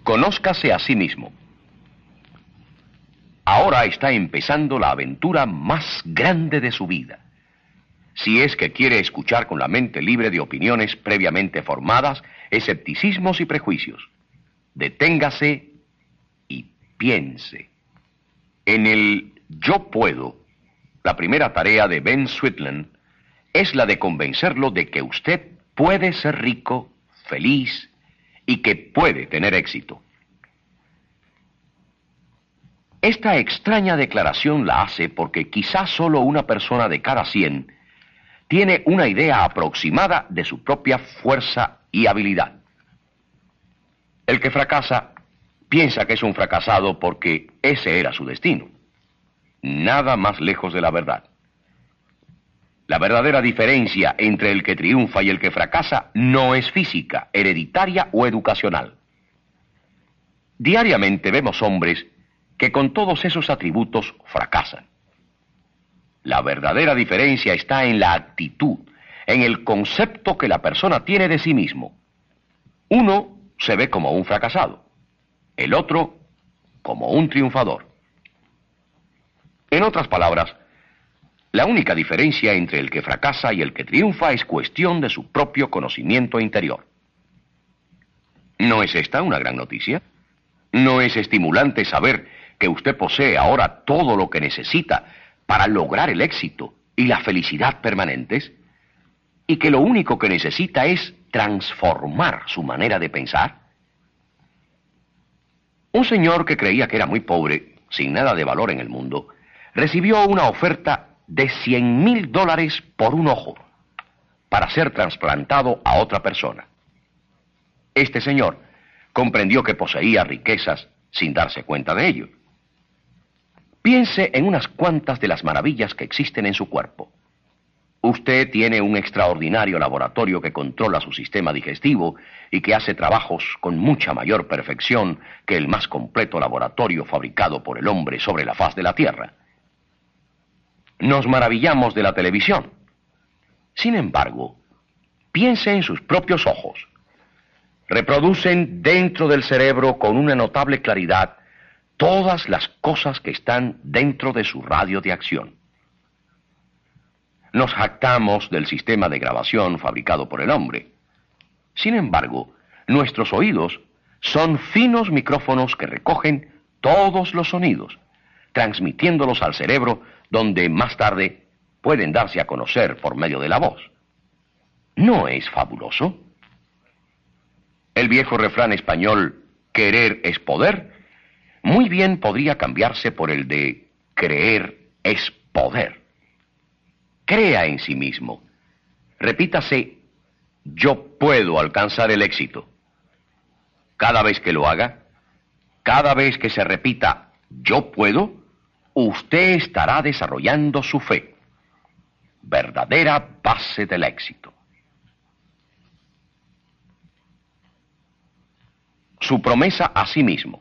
Conózcase a sí mismo. Ahora está empezando la aventura más grande de su vida. Si es que quiere escuchar con la mente libre de opiniones previamente formadas, escepticismos y prejuicios, deténgase y piense. En el Yo Puedo, la primera tarea de Ben Sweetland es la de convencerlo de que usted puede ser rico, feliz y que puede tener éxito. Esta extraña declaración la hace porque quizás solo una persona de cada 100 tiene una idea aproximada de su propia fuerza y habilidad. El que fracasa piensa que es un fracasado porque ese era su destino. Nada más lejos de la verdad. La verdadera diferencia entre el que triunfa y el que fracasa no es física, hereditaria o educacional. Diariamente vemos hombres que con todos esos atributos fracasan. La verdadera diferencia está en la actitud, en el concepto que la persona tiene de sí mismo. Uno se ve como un fracasado, el otro como un triunfador. En otras palabras, la única diferencia entre el que fracasa y el que triunfa es cuestión de su propio conocimiento interior. ¿No es esta una gran noticia? ¿No es estimulante saber que usted posee ahora todo lo que necesita para lograr el éxito y la felicidad permanentes? ¿Y que lo único que necesita es transformar su manera de pensar? Un señor que creía que era muy pobre, sin nada de valor en el mundo, recibió una oferta de $100,000 por un ojo para ser trasplantado a otra persona. Este señor comprendió que poseía riquezas sin darse cuenta de ello. Piense en unas cuantas de las maravillas que existen en su cuerpo. Usted tiene un extraordinario laboratorio que controla su sistema digestivo y que hace trabajos con mucha mayor perfección que el más completo laboratorio fabricado por el hombre sobre la faz de la Tierra. Nos maravillamos de la televisión. Sin embargo, piense en sus propios ojos. Reproducen dentro del cerebro con una notable claridad todas las cosas que están dentro de su radio de acción. Nos jactamos del sistema de grabación fabricado por el hombre. Sin embargo, nuestros oídos son finos micrófonos que recogen todos los sonidos, transmitiéndolos al cerebro, donde más tarde pueden darse a conocer por medio de la voz. ¿No es fabuloso? El viejo refrán español, querer es poder, muy bien podría cambiarse por el de creer es poder. Crea en sí mismo. Repítase, yo puedo alcanzar el éxito. Cada vez que lo haga, cada vez que se repita, yo puedo, usted estará desarrollando su fe, verdadera base del éxito. Su promesa a sí mismo.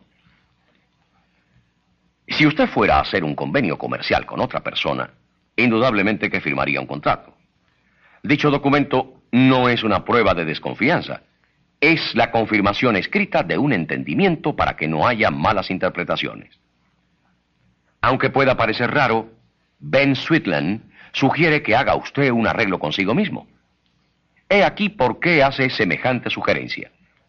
Si usted fuera a hacer un convenio comercial con otra persona, indudablemente que firmaría un contrato. Dicho documento no es una prueba de desconfianza, es la confirmación escrita de un entendimiento para que no haya malas interpretaciones. Aunque pueda parecer raro, Ben Sweetland sugiere que haga usted un arreglo consigo mismo. He aquí por qué hace semejante sugerencia.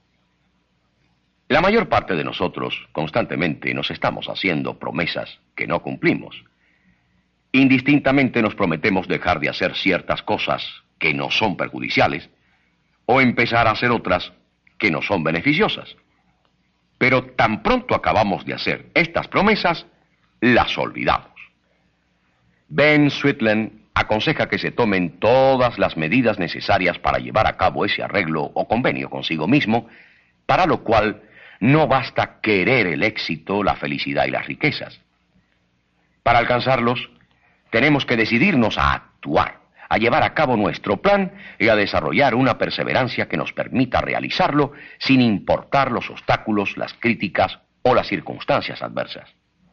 La mayor parte de nosotros constantemente nos estamos haciendo promesas que no cumplimos. Indistintamente nos prometemos dejar de hacer ciertas cosas que nos son perjudiciales o empezar a hacer otras que nos son beneficiosas. Pero tan pronto acabamos de hacer estas promesas, las olvidamos. Ben Sweetland aconseja que se tomen todas las medidas necesarias para llevar a cabo ese arreglo o convenio consigo mismo, para lo cual no basta querer el éxito, la felicidad y las riquezas. Para alcanzarlos, tenemos que decidirnos a actuar, a llevar a cabo nuestro plan y a desarrollar una perseverancia que nos permita realizarlo sin importar los obstáculos, las críticas o las circunstancias adversas.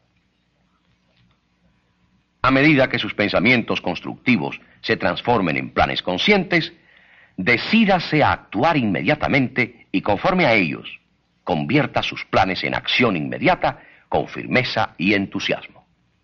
A medida que sus pensamientos constructivos se transformen en planes conscientes, decídase a actuar inmediatamente y conforme a ellos, convierta sus planes en acción inmediata con firmeza y entusiasmo.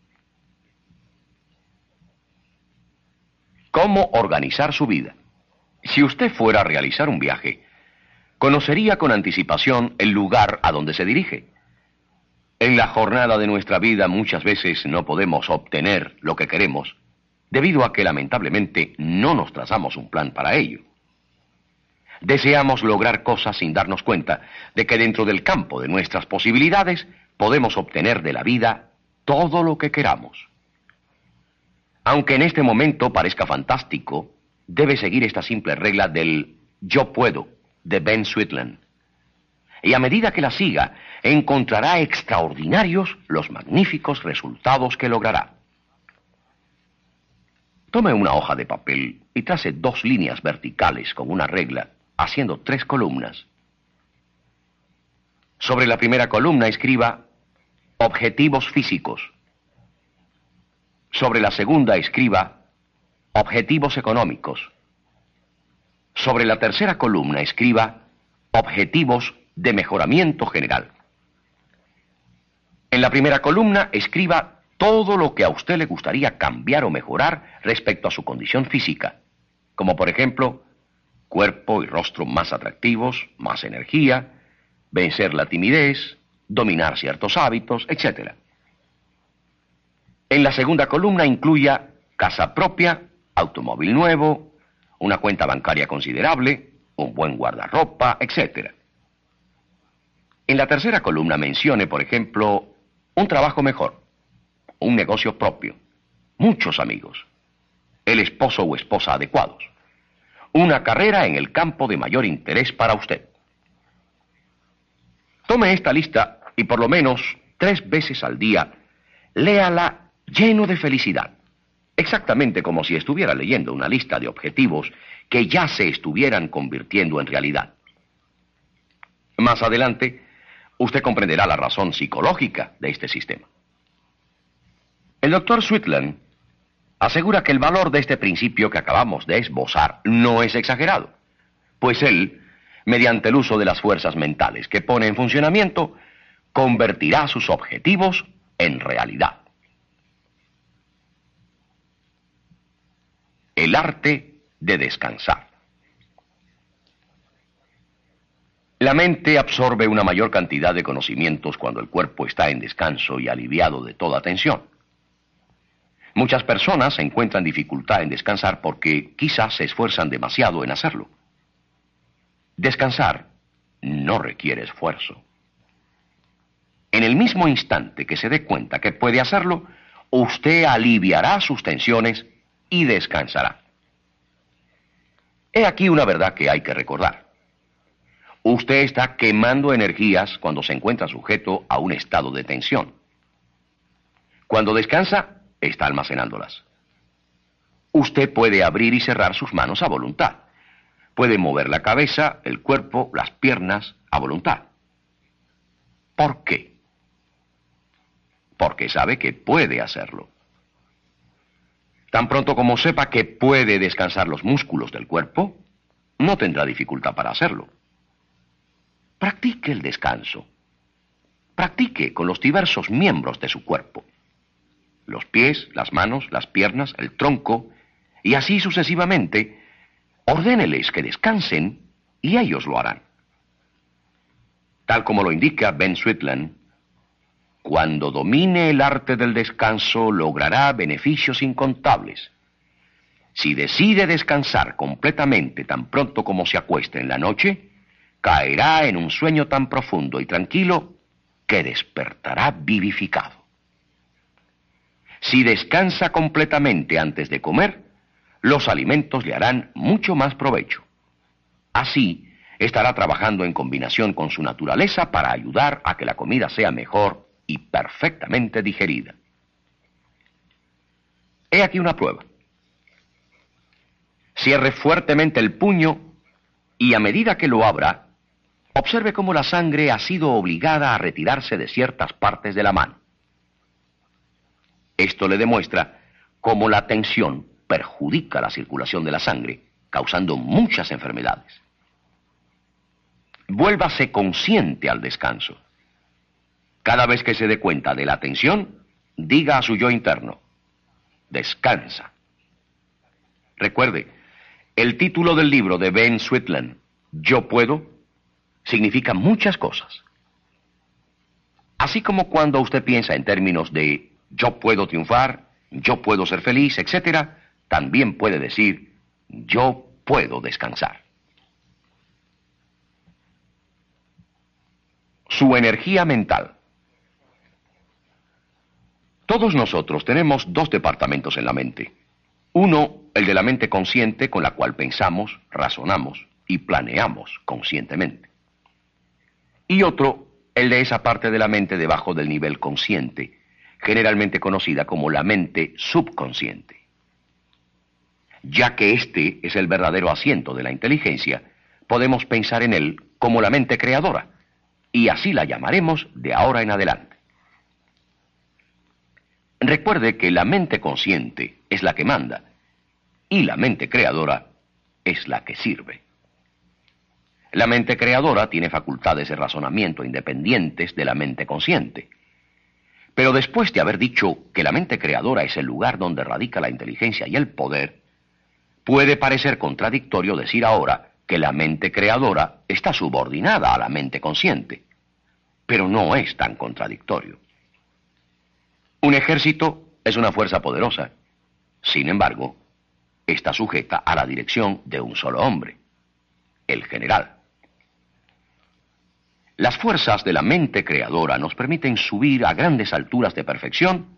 ¿Cómo organizar su vida? Si usted fuera a realizar un viaje, conocería con anticipación el lugar a donde se dirige. En la jornada de nuestra vida muchas veces no podemos obtener lo que queremos, debido a que lamentablemente no nos trazamos un plan para ello. Deseamos lograr cosas sin darnos cuenta de que dentro del campo de nuestras posibilidades podemos obtener de la vida todo lo que queramos. Aunque en este momento parezca fantástico, debe seguir esta simple regla del yo puedo de Ben Sweetland. Y a medida que la siga, encontrará extraordinarios los magníficos resultados que logrará. Tome una hoja de papel y trace 2 líneas verticales con una regla, haciendo 3 columnas. Sobre la primera columna escriba objetivos físicos. Sobre la segunda escriba objetivos económicos. Sobre la tercera columna escriba objetivos de mejoramiento general. En la primera columna escriba todo lo que a usted le gustaría cambiar o mejorar respecto a su condición física, como por ejemplo, cuerpo y rostro más atractivos, más energía, vencer la timidez, dominar ciertos hábitos, etc. En la segunda columna incluya casa propia, automóvil nuevo, una cuenta bancaria considerable, un buen guardarropa, etc. En la tercera columna mencione, por ejemplo, un trabajo mejor, un negocio propio, muchos amigos, el esposo o esposa adecuados, una carrera en el campo de mayor interés para usted. Tome esta lista y por lo menos 3 veces al día, léala lleno de felicidad, exactamente como si estuviera leyendo una lista de objetivos que ya se estuvieran convirtiendo en realidad. Más adelante, usted comprenderá la razón psicológica de este sistema. El Dr. Sweetland asegura que el valor de este principio que acabamos de esbozar no es exagerado, pues él, mediante el uso de las fuerzas mentales que pone en funcionamiento, convertirá sus objetivos en realidad. El arte de descansar. La mente absorbe una mayor cantidad de conocimientos cuando el cuerpo está en descanso y aliviado de toda tensión. Muchas personas encuentran dificultad en descansar porque quizás se esfuerzan demasiado en hacerlo. Descansar no requiere esfuerzo. En el mismo instante que se dé cuenta que puede hacerlo, usted aliviará sus tensiones y descansará. He aquí una verdad que hay que recordar. Usted está quemando energías cuando se encuentra sujeto a un estado de tensión. Cuando descansa, está almacenándolas. Usted puede abrir y cerrar sus manos a voluntad. Puede mover la cabeza, el cuerpo, las piernas a voluntad. ¿Por qué? Porque sabe que puede hacerlo. Tan pronto como sepa que puede descansar los músculos del cuerpo, no tendrá dificultad para hacerlo. Practique el descanso. Practique con los diversos miembros de su cuerpo. Los pies, las manos, las piernas, el tronco, y así sucesivamente. Ordéneles que descansen y ellos lo harán. Tal como lo indica Ben Sweetland, cuando domine el arte del descanso logrará beneficios incontables. Si decide descansar completamente tan pronto como se acueste en la noche, caerá en un sueño tan profundo y tranquilo que despertará vivificado. Si descansa completamente antes de comer, los alimentos le harán mucho más provecho. Así, estará trabajando en combinación con su naturaleza para ayudar a que la comida sea mejor y perfectamente digerida. He aquí una prueba. Cierre fuertemente el puño y a medida que lo abra, observe cómo la sangre ha sido obligada a retirarse de ciertas partes de la mano. Esto le demuestra cómo la tensión perjudica la circulación de la sangre, causando muchas enfermedades. vuélvase consciente al descanso. Cada vez que se dé cuenta de la tensión, diga a su yo interno: descansa. Recuerde, el título del libro de Ben Sweetland, Yo Puedo, significa muchas cosas. Así como cuando usted piensa en términos de yo puedo triunfar, yo puedo ser feliz, etc., también puede decir yo puedo descansar. Su energía mental. Todos nosotros tenemos dos departamentos en la mente. Uno, el de la mente consciente, con la cual pensamos, razonamos y planeamos conscientemente. Y otro, el de esa parte de la mente debajo del nivel consciente, generalmente conocida como la mente subconsciente. Ya que este es el verdadero asiento de la inteligencia, podemos pensar en él como la mente creadora, y así la llamaremos de ahora en adelante. Recuerde que la mente consciente es la que manda, y la mente creadora es la que sirve. La mente creadora tiene facultades de razonamiento independientes de la mente consciente. Pero después de haber dicho que la mente creadora es el lugar donde radica la inteligencia y el poder, puede parecer contradictorio decir ahora que la mente creadora está subordinada a la mente consciente. Pero no es tan contradictorio. Un ejército es una fuerza poderosa. Sin embargo, está sujeta a la dirección de un solo hombre, el general. Las fuerzas de la mente creadora nos permiten subir a grandes alturas de perfección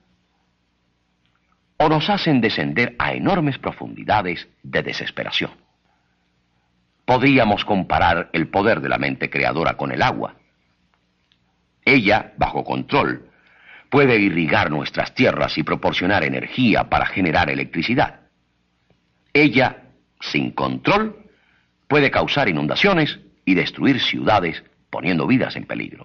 o nos hacen descender a enormes profundidades de desesperación. Podríamos comparar el poder de la mente creadora con el agua. Ella, bajo control, puede irrigar nuestras tierras y proporcionar energía para generar electricidad. Ella, sin control, puede causar inundaciones y destruir ciudades, poniendo vidas en peligro.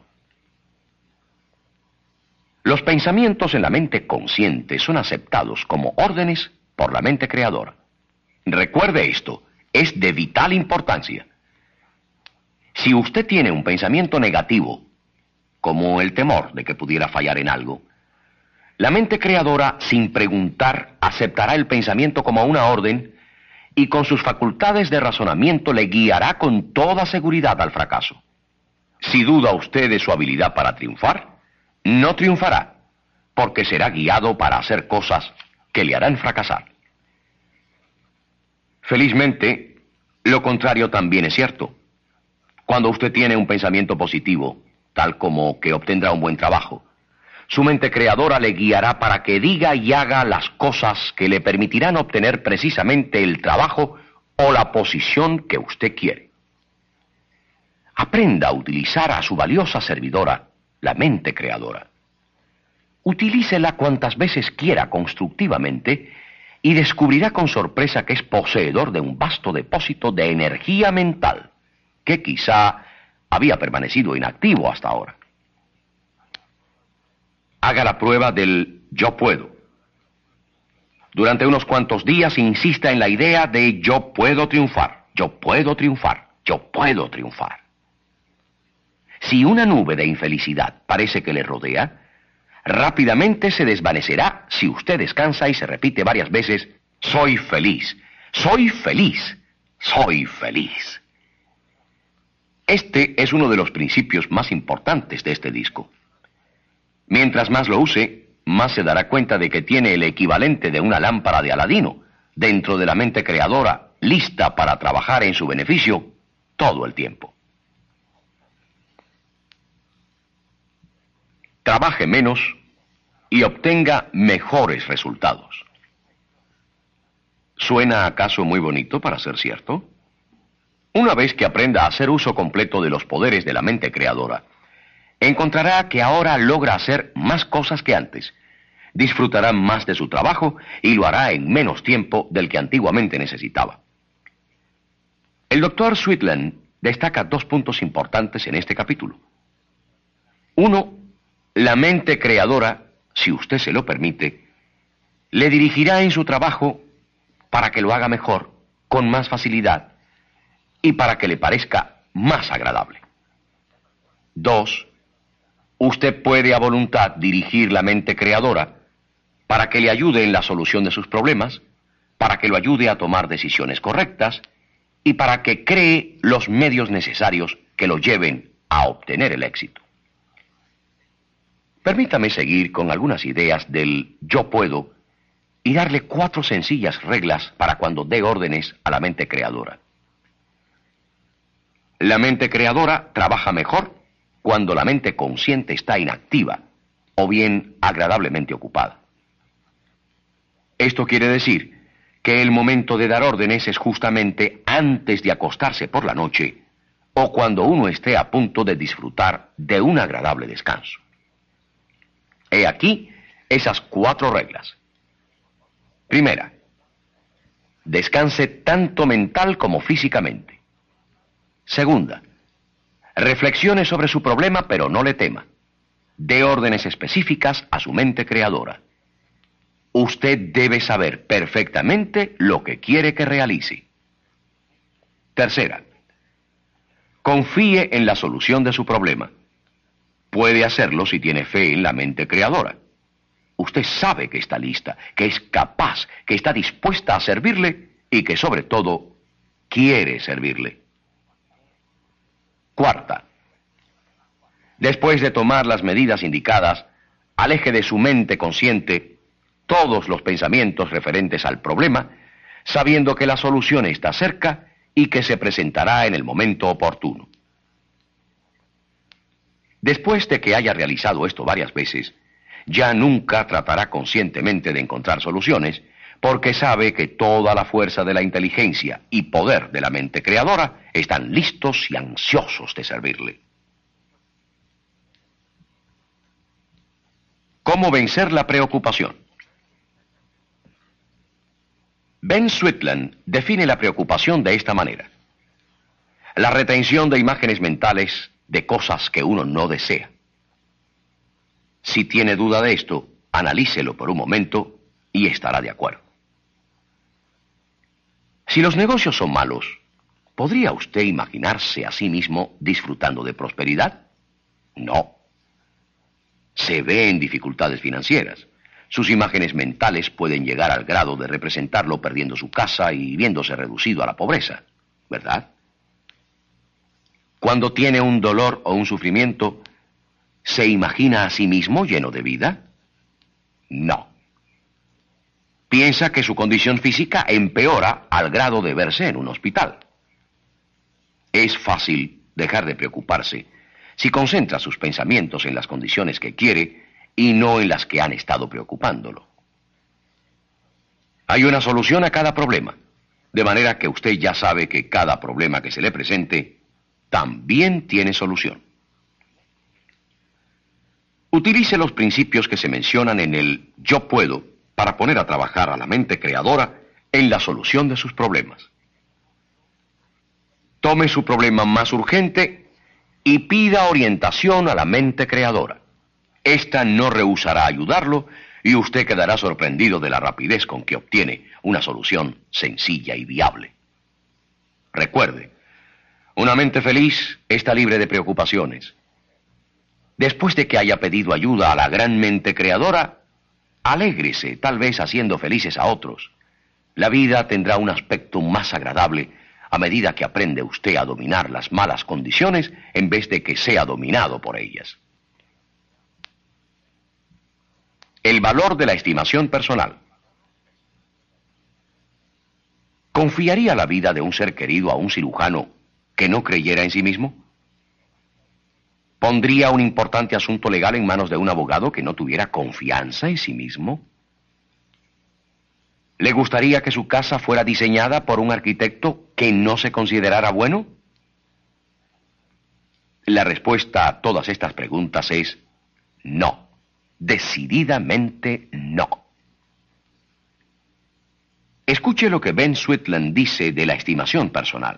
Los pensamientos en la mente consciente son aceptados como órdenes por la mente creadora. Recuerde esto, es de vital importancia. Si usted tiene un pensamiento negativo, como el temor de que pudiera fallar en algo, la mente creadora, sin preguntar, aceptará el pensamiento como una orden y con sus facultades de razonamiento le guiará con toda seguridad al fracaso. Si duda usted de su habilidad para triunfar, no triunfará, porque será guiado para hacer cosas que le harán fracasar. Felizmente, lo contrario también es cierto. Cuando usted tiene un pensamiento positivo, tal como que obtendrá un buen trabajo, su mente creadora le guiará para que diga y haga las cosas que le permitirán obtener precisamente el trabajo o la posición que usted quiere. Aprenda a utilizar a su valiosa servidora, la mente creadora. Utilícela cuantas veces quiera constructivamente y descubrirá con sorpresa que es poseedor de un vasto depósito de energía mental, que quizá había permanecido inactivo hasta ahora. Haga la prueba del yo puedo. Durante unos cuantos días insista en la idea de yo puedo triunfar, yo puedo triunfar, yo puedo triunfar. Si una nube de infelicidad parece que le rodea, rápidamente se desvanecerá si usted descansa y se repite varias veces: soy feliz, soy feliz, soy feliz. Este es uno de los principios más importantes de este disco. Mientras más lo use, más se dará cuenta de que tiene el equivalente de una lámpara de Aladino dentro de la mente creadora, lista para trabajar en su beneficio todo el tiempo. Trabaje menos y obtenga mejores resultados. ¿Suena acaso muy bonito para ser cierto? Una vez que aprenda a hacer uso completo de los poderes de la mente creadora, encontrará que ahora logra hacer más cosas que antes, disfrutará más de su trabajo y lo hará en menos tiempo del que antiguamente necesitaba. El Dr. Sweetland destaca dos puntos importantes en este capítulo. Uno, la mente creadora, si usted se lo permite, le dirigirá en su trabajo para que lo haga mejor, con más facilidad y para que le parezca más agradable. 2. Usted puede a voluntad dirigir la mente creadora para que le ayude en la solución de sus problemas, para que lo ayude a tomar decisiones correctas y para que cree los medios necesarios que lo lleven a obtener el éxito. Permítame seguir con algunas ideas del yo puedo y darle 4 sencillas reglas para cuando dé órdenes a la mente creadora. La mente creadora trabaja mejor cuando la mente consciente está inactiva o bien agradablemente ocupada. Esto quiere decir que el momento de dar órdenes es justamente antes de acostarse por la noche o cuando uno esté a punto de disfrutar de un agradable descanso. He aquí esas 4 reglas. Primera, descanse tanto mental como físicamente. Segunda, reflexione sobre su problema pero no le tema. Dé órdenes específicas a su mente creadora. Usted debe saber perfectamente lo que quiere que realice. Tercera, confíe en la solución de su problema. Puede hacerlo si tiene fe en la mente creadora. Usted sabe que está lista, que es capaz, que está dispuesta a servirle y que sobre todo quiere servirle. Cuarta, después de tomar las medidas indicadas, aleje de su mente consciente todos los pensamientos referentes al problema, sabiendo que la solución está cerca y que se presentará en el momento oportuno. Después de que haya realizado esto varias veces, ya nunca tratará conscientemente de encontrar soluciones, porque sabe que toda la fuerza de la inteligencia y poder de la mente creadora están listos y ansiosos de servirle. ¿Cómo vencer la preocupación? Ben Sweetland define la preocupación de esta manera: la retención de imágenes mentales de cosas que uno no desea. Si tiene duda de esto, analícelo por un momento y estará de acuerdo. Si los negocios son malos, ¿podría usted imaginarse a sí mismo disfrutando de prosperidad? No. Se ve en dificultades financieras. Sus imágenes mentales pueden llegar al grado de representarlo perdiendo su casa y viéndose reducido a la pobreza, ¿verdad? Cuando tiene un dolor o un sufrimiento, ¿se imagina a sí mismo lleno de vida? No. Piensa que su condición física empeora al grado de verse en un hospital. Es fácil dejar de preocuparse si concentra sus pensamientos en las condiciones que quiere y no en las que han estado preocupándolo. Hay una solución a cada problema, de manera que usted ya sabe que cada problema que se le presente también tiene solución. Utilice los principios que se mencionan en el yo puedo para poner a trabajar a la mente creadora en la solución de sus problemas. Tome su problema más urgente y pida orientación a la mente creadora. Esta no rehusará ayudarlo y usted quedará sorprendido de la rapidez con que obtiene una solución sencilla y viable. Recuerde, una mente feliz está libre de preocupaciones. Después de que haya pedido ayuda a la gran mente creadora, alégrese, tal vez haciendo felices a otros. La vida tendrá un aspecto más agradable a medida que aprende usted a dominar las malas condiciones en vez de que sea dominado por ellas. El valor de la estimación personal. ¿Confiaría la vida de un ser querido a un cirujano que no creyera en sí mismo? ¿Pondría un importante asunto legal en manos de un abogado que no tuviera confianza en sí mismo? ¿Le gustaría que su casa fuera diseñada por un arquitecto que no se considerara bueno? La respuesta a todas estas preguntas es no. Decididamente no. Escuche lo que Ben Sweetland dice de la estimación personal.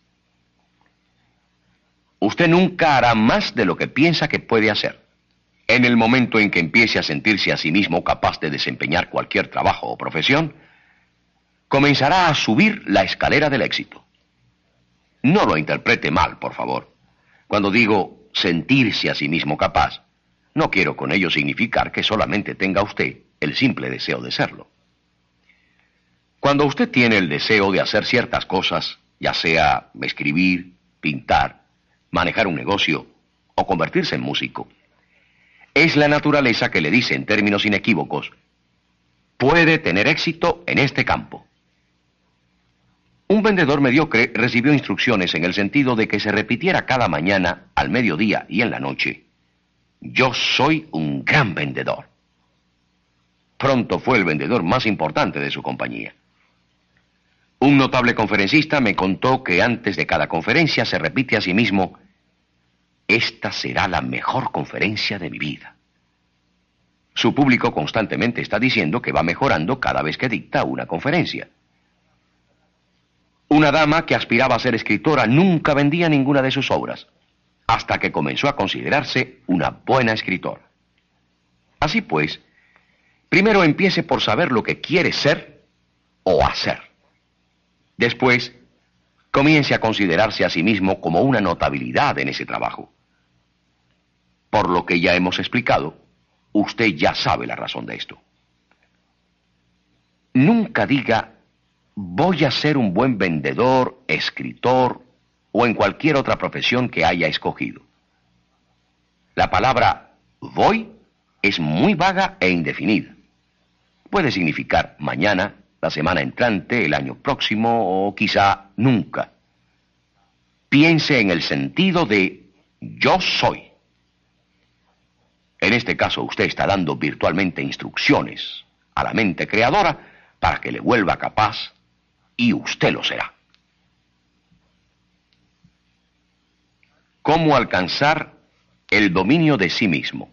Usted nunca hará más de lo que piensa que puede hacer. En el momento en que empiece a sentirse a sí mismo capaz de desempeñar cualquier trabajo o profesión, comenzará a subir la escalera del éxito. No lo interprete mal, por favor. Cuando digo sentirse a sí mismo capaz, no quiero con ello significar que solamente tenga usted el simple deseo de serlo. Cuando usted tiene el deseo de hacer ciertas cosas, ya sea escribir, pintar, manejar un negocio o convertirse en músico, es la naturaleza que le dice en términos inequívocos: puede tener éxito en este campo. Un vendedor mediocre recibió instrucciones en el sentido de que se repitiera cada mañana, al mediodía y en la noche: yo soy un gran vendedor. Pronto fue el vendedor más importante de su compañía. Un notable conferencista me contó que antes de cada conferencia se repite a sí mismo: esta será la mejor conferencia de mi vida. Su público constantemente está diciendo que va mejorando cada vez que dicta una conferencia. Una dama que aspiraba a ser escritora nunca vendía ninguna de sus obras, hasta que comenzó a considerarse una buena escritora. Así pues, primero empiece por saber lo que quiere ser o hacer. Después, comience a considerarse a sí mismo como una notabilidad en ese trabajo. Por lo que ya hemos explicado, usted ya sabe la razón de esto. Nunca diga: voy a ser un buen vendedor, escritor o en cualquier otra profesión que haya escogido. La palabra voy es muy vaga e indefinida. Puede significar mañana, la semana entrante, el año próximo o quizá nunca. Piense en el sentido de yo soy. En este caso usted está dando virtualmente instrucciones a la mente creadora para que le vuelva capaz, y usted lo será. ¿Cómo alcanzar el dominio de sí mismo?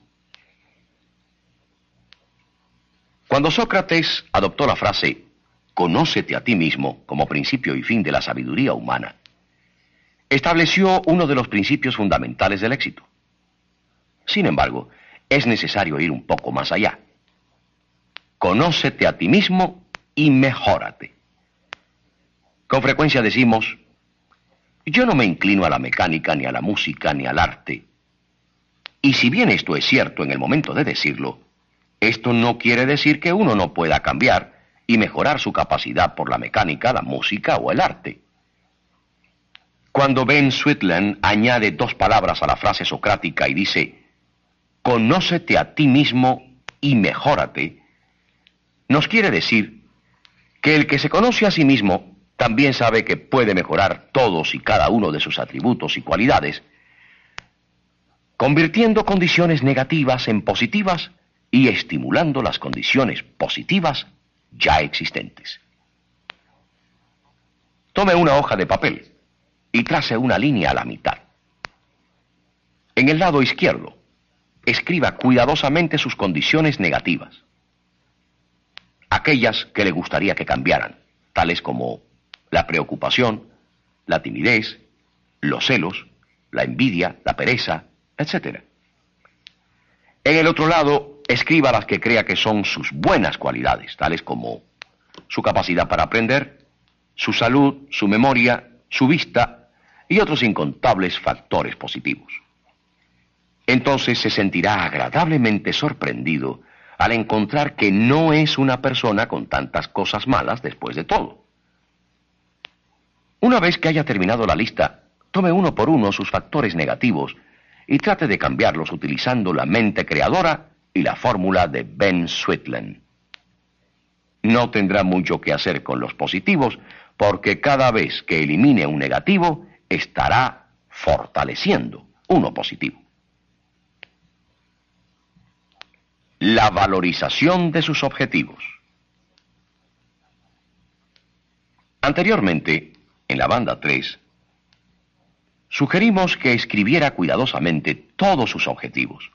Cuando Sócrates adoptó la frase «conócete a ti mismo» como principio y fin de la sabiduría humana, estableció uno de los principios fundamentales del éxito. Sin embargo, es necesario ir un poco más allá. Conócete a ti mismo y mejórate. Con frecuencia decimos: yo no me inclino a la mecánica, ni a la música, ni al arte. Y si bien esto es cierto en el momento de decirlo, esto no quiere decir que uno no pueda cambiar y mejorar su capacidad por la mecánica, la música o el arte. Cuando Ben Sweetland añade dos palabras a la frase socrática y dice: conócete a ti mismo y mejórate, nos quiere decir que el que se conoce a sí mismo también sabe que puede mejorar todos y cada uno de sus atributos y cualidades, convirtiendo condiciones negativas en positivas y estimulando las condiciones positivas ya existentes. Tome una hoja de papel y trace una línea a la mitad. En el lado izquierdo, escriba cuidadosamente sus condiciones negativas, aquellas que le gustaría que cambiaran, tales como la preocupación, la timidez, los celos, la envidia, la pereza, etc. En el otro lado, escriba las que crea que son sus buenas cualidades, tales como su capacidad para aprender, su salud, su memoria, su vista y otros incontables factores positivos. Entonces se sentirá agradablemente sorprendido al encontrar que no es una persona con tantas cosas malas después de todo. Una vez que haya terminado la lista, tome uno por uno sus factores negativos y trate de cambiarlos utilizando la mente creadora y la fórmula de Ben Sweetland. No tendrá mucho que hacer con los positivos, porque cada vez que elimine un negativo, estará fortaleciendo uno positivo. La valorización de sus objetivos. Anteriormente, en la banda 3, sugerimos que escribiera cuidadosamente todos sus objetivos.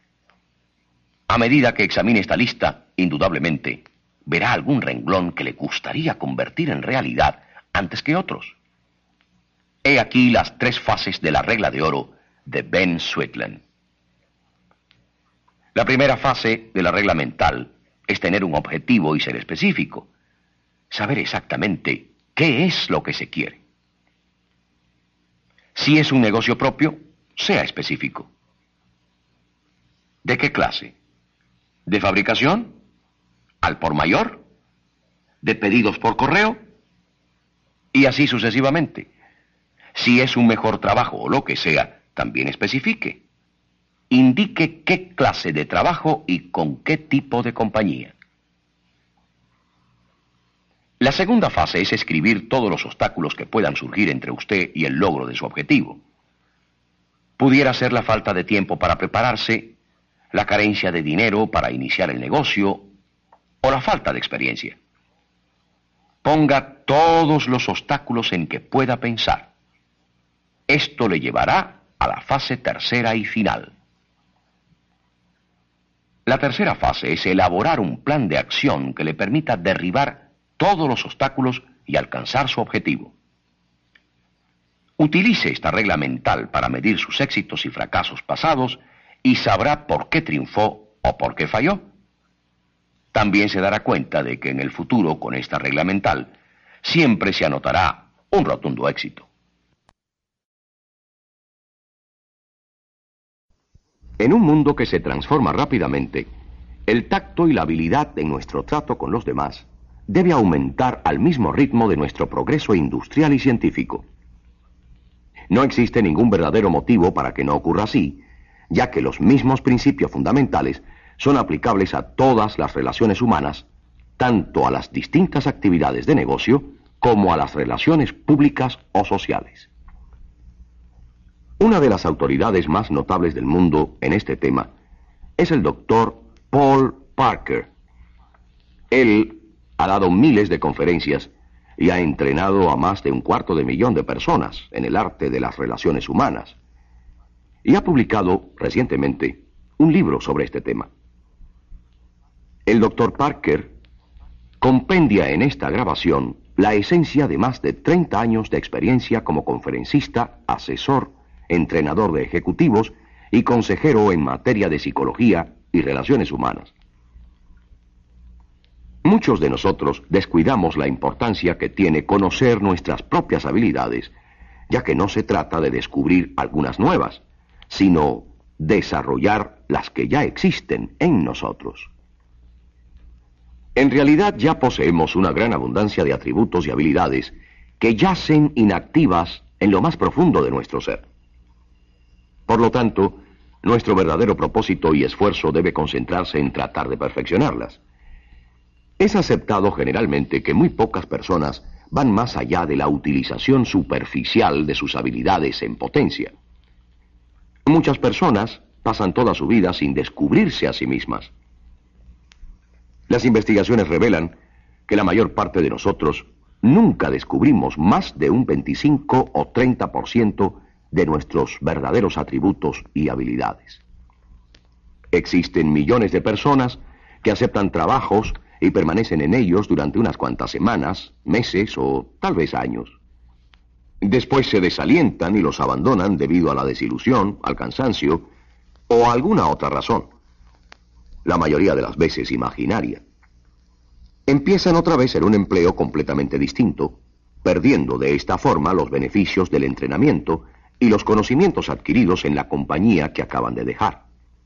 A medida que examine esta lista, indudablemente, verá algún renglón que le gustaría convertir en realidad antes que otros. He aquí las 3 fases de la regla de oro de Ben Sweetland. La primera fase de la regla mental es tener un objetivo y ser específico. Saber exactamente qué es lo que se quiere. Si es un negocio propio, sea específico. ¿De qué clase? ¿De fabricación? ¿Al por mayor? ¿De pedidos por correo? Y así sucesivamente. Si es un mejor trabajo o lo que sea, también especifique. Indique qué clase de trabajo y con qué tipo de compañía. La segunda fase es escribir todos los obstáculos que puedan surgir entre usted y el logro de su objetivo. Pudiera ser la falta de tiempo para prepararse, la carencia de dinero para iniciar el negocio o la falta de experiencia. Ponga todos los obstáculos en que pueda pensar. Esto le llevará a la fase tercera y final. La tercera fase es elaborar un plan de acción que le permita derribar todos los obstáculos y alcanzar su objetivo. Utilice esta regla mental para medir sus éxitos y fracasos pasados y sabrá por qué triunfó o por qué falló. También se dará cuenta de que en el futuro, con esta regla mental, siempre se anotará un rotundo éxito. En un mundo que se transforma rápidamente, el tacto y la habilidad en nuestro trato con los demás debe aumentar al mismo ritmo de nuestro progreso industrial y científico. No existe ningún verdadero motivo para que no ocurra así, ya que los mismos principios fundamentales son aplicables a todas las relaciones humanas, tanto a las distintas actividades de negocio como a las relaciones públicas o sociales. Una de las autoridades más notables del mundo en este tema es el doctor Paul Parker. Él ha dado miles de conferencias y ha entrenado a más de 250,000 de personas en el arte de las relaciones humanas. Y ha publicado recientemente un libro sobre este tema. El Dr. Parker compendia en esta grabación la esencia de más de 30 años de experiencia como conferencista, asesor, entrenador de ejecutivos y consejero en materia de psicología y relaciones humanas. Muchos de nosotros descuidamos la importancia que tiene conocer nuestras propias habilidades, ya que no se trata de descubrir algunas nuevas, sino desarrollar las que ya existen en nosotros. En realidad ya poseemos una gran abundancia de atributos y habilidades que yacen inactivas en lo más profundo de nuestro ser. Por lo tanto, nuestro verdadero propósito y esfuerzo debe concentrarse en tratar de perfeccionarlas. Es aceptado generalmente que muy pocas personas van más allá de la utilización superficial de sus habilidades en potencia. Muchas personas pasan toda su vida sin descubrirse a sí mismas. Las investigaciones revelan que la mayor parte de nosotros nunca descubrimos más de un 25 o 30% de nuestros verdaderos atributos y habilidades. Existen millones de personas que aceptan trabajos y permanecen en ellos durante unas cuantas semanas, meses o tal vez años. Después se desalientan y los abandonan debido a la desilusión, al cansancio o a alguna otra razón, la mayoría de las veces imaginaria. Empiezan otra vez en un empleo completamente distinto, perdiendo de esta forma los beneficios del entrenamiento y los conocimientos adquiridos en la compañía que acaban de dejar.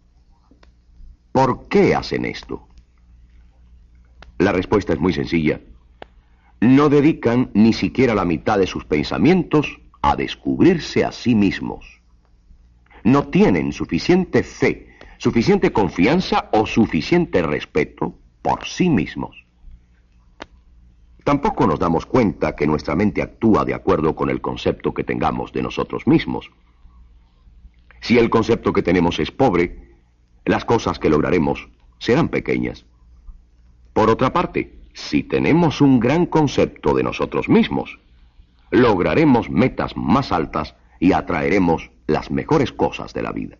¿Por qué hacen esto? La respuesta es muy sencilla. No dedican ni siquiera la mitad de sus pensamientos a descubrirse a sí mismos. No tienen suficiente fe, suficiente confianza o suficiente respeto por sí mismos. Tampoco nos damos cuenta que nuestra mente actúa de acuerdo con el concepto que tengamos de nosotros mismos. Si el concepto que tenemos es pobre, las cosas que lograremos serán pequeñas. Por otra parte, si tenemos un gran concepto de nosotros mismos, lograremos metas más altas y atraeremos las mejores cosas de la vida.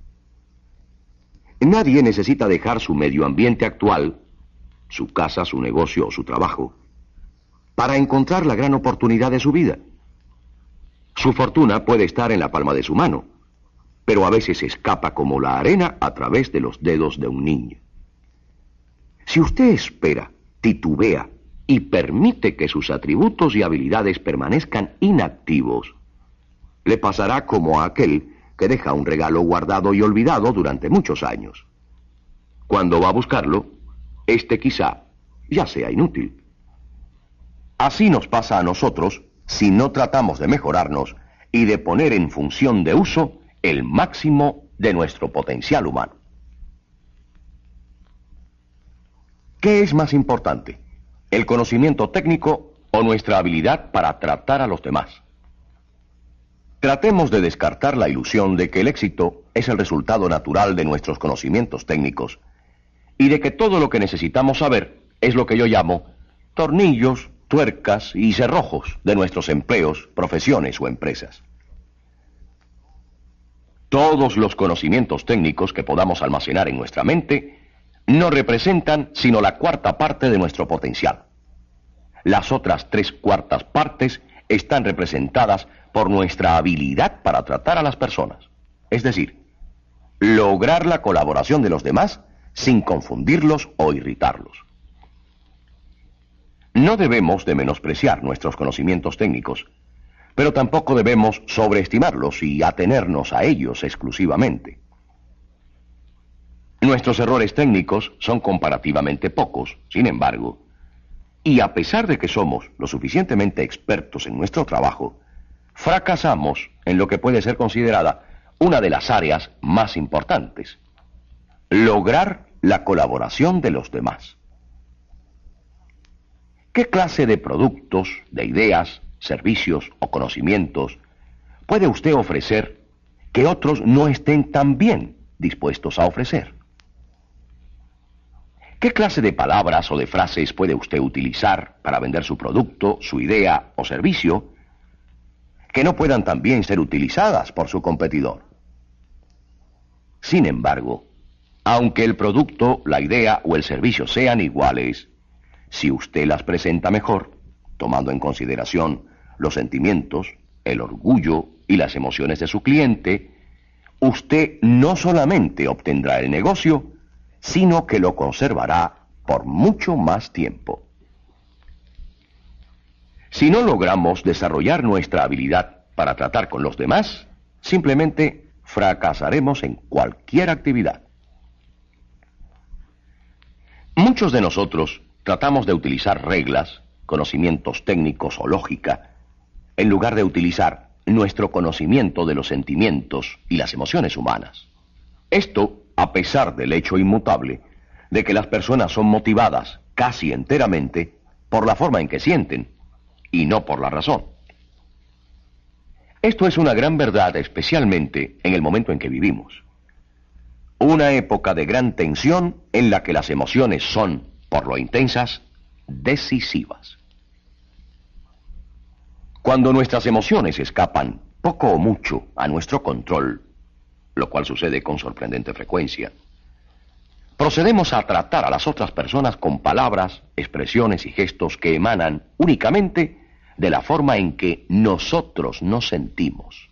Nadie necesita dejar su medio ambiente actual, su casa, su negocio o su trabajo, para encontrar la gran oportunidad de su vida. Su fortuna puede estar en la palma de su mano, pero a veces escapa como la arena a través de los dedos de un niño. Si usted espera, titubea y permite que sus atributos y habilidades permanezcan inactivos, le pasará como a aquel que deja un regalo guardado y olvidado durante muchos años. Cuando va a buscarlo, este quizá ya sea inútil. Así nos pasa a nosotros si no tratamos de mejorarnos y de poner en función de uso el máximo de nuestro potencial humano. ¿Qué es más importante? ¿El conocimiento técnico o nuestra habilidad para tratar a los demás? Tratemos de descartar la ilusión de que el éxito es el resultado natural de nuestros conocimientos técnicos y de que todo lo que necesitamos saber es lo que yo llamo tornillos, tuercas y cerrojos de nuestros empleos, profesiones o empresas. Todos los conocimientos técnicos que podamos almacenar en nuestra mente no representan sino la cuarta parte de nuestro potencial. Las otras 3/4 partes están representadas por nuestra habilidad para tratar a las personas. Es decir, lograr la colaboración de los demás sin confundirlos o irritarlos. No debemos de menospreciar nuestros conocimientos técnicos, pero tampoco debemos sobreestimarlos y atenernos a ellos exclusivamente. Nuestros errores técnicos son comparativamente pocos, sin embargo, y a pesar de que somos lo suficientemente expertos en nuestro trabajo, fracasamos en lo que puede ser considerada una de las áreas más importantes: lograr la colaboración de los demás. ¿Qué clase de productos, de ideas, servicios o conocimientos puede usted ofrecer que otros no estén tan bien dispuestos a ofrecer? ¿Qué clase de palabras o de frases puede usted utilizar para vender su producto, su idea o servicio que no puedan también ser utilizadas por su competidor? Sin embargo, aunque el producto, la idea o el servicio sean iguales, si usted las presenta mejor, tomando en consideración los sentimientos, el orgullo y las emociones de su cliente, usted no solamente obtendrá el negocio, sino que lo conservará por mucho más tiempo. Si no logramos desarrollar nuestra habilidad para tratar con los demás, simplemente fracasaremos en cualquier actividad. Muchos de nosotros tratamos de utilizar reglas, conocimientos técnicos o lógica, en lugar de utilizar nuestro conocimiento de los sentimientos y las emociones humanas. Esto a pesar del hecho inmutable de que las personas son motivadas casi enteramente por la forma en que sienten y no por la razón. Esto es una gran verdad, especialmente en el momento en que vivimos. Una época de gran tensión en la que las emociones son, por lo intensas, decisivas. Cuando nuestras emociones escapan poco o mucho a nuestro control, lo cual sucede con sorprendente frecuencia, procedemos a tratar a las otras personas con palabras, expresiones y gestos que emanan únicamente de la forma en que nosotros nos sentimos.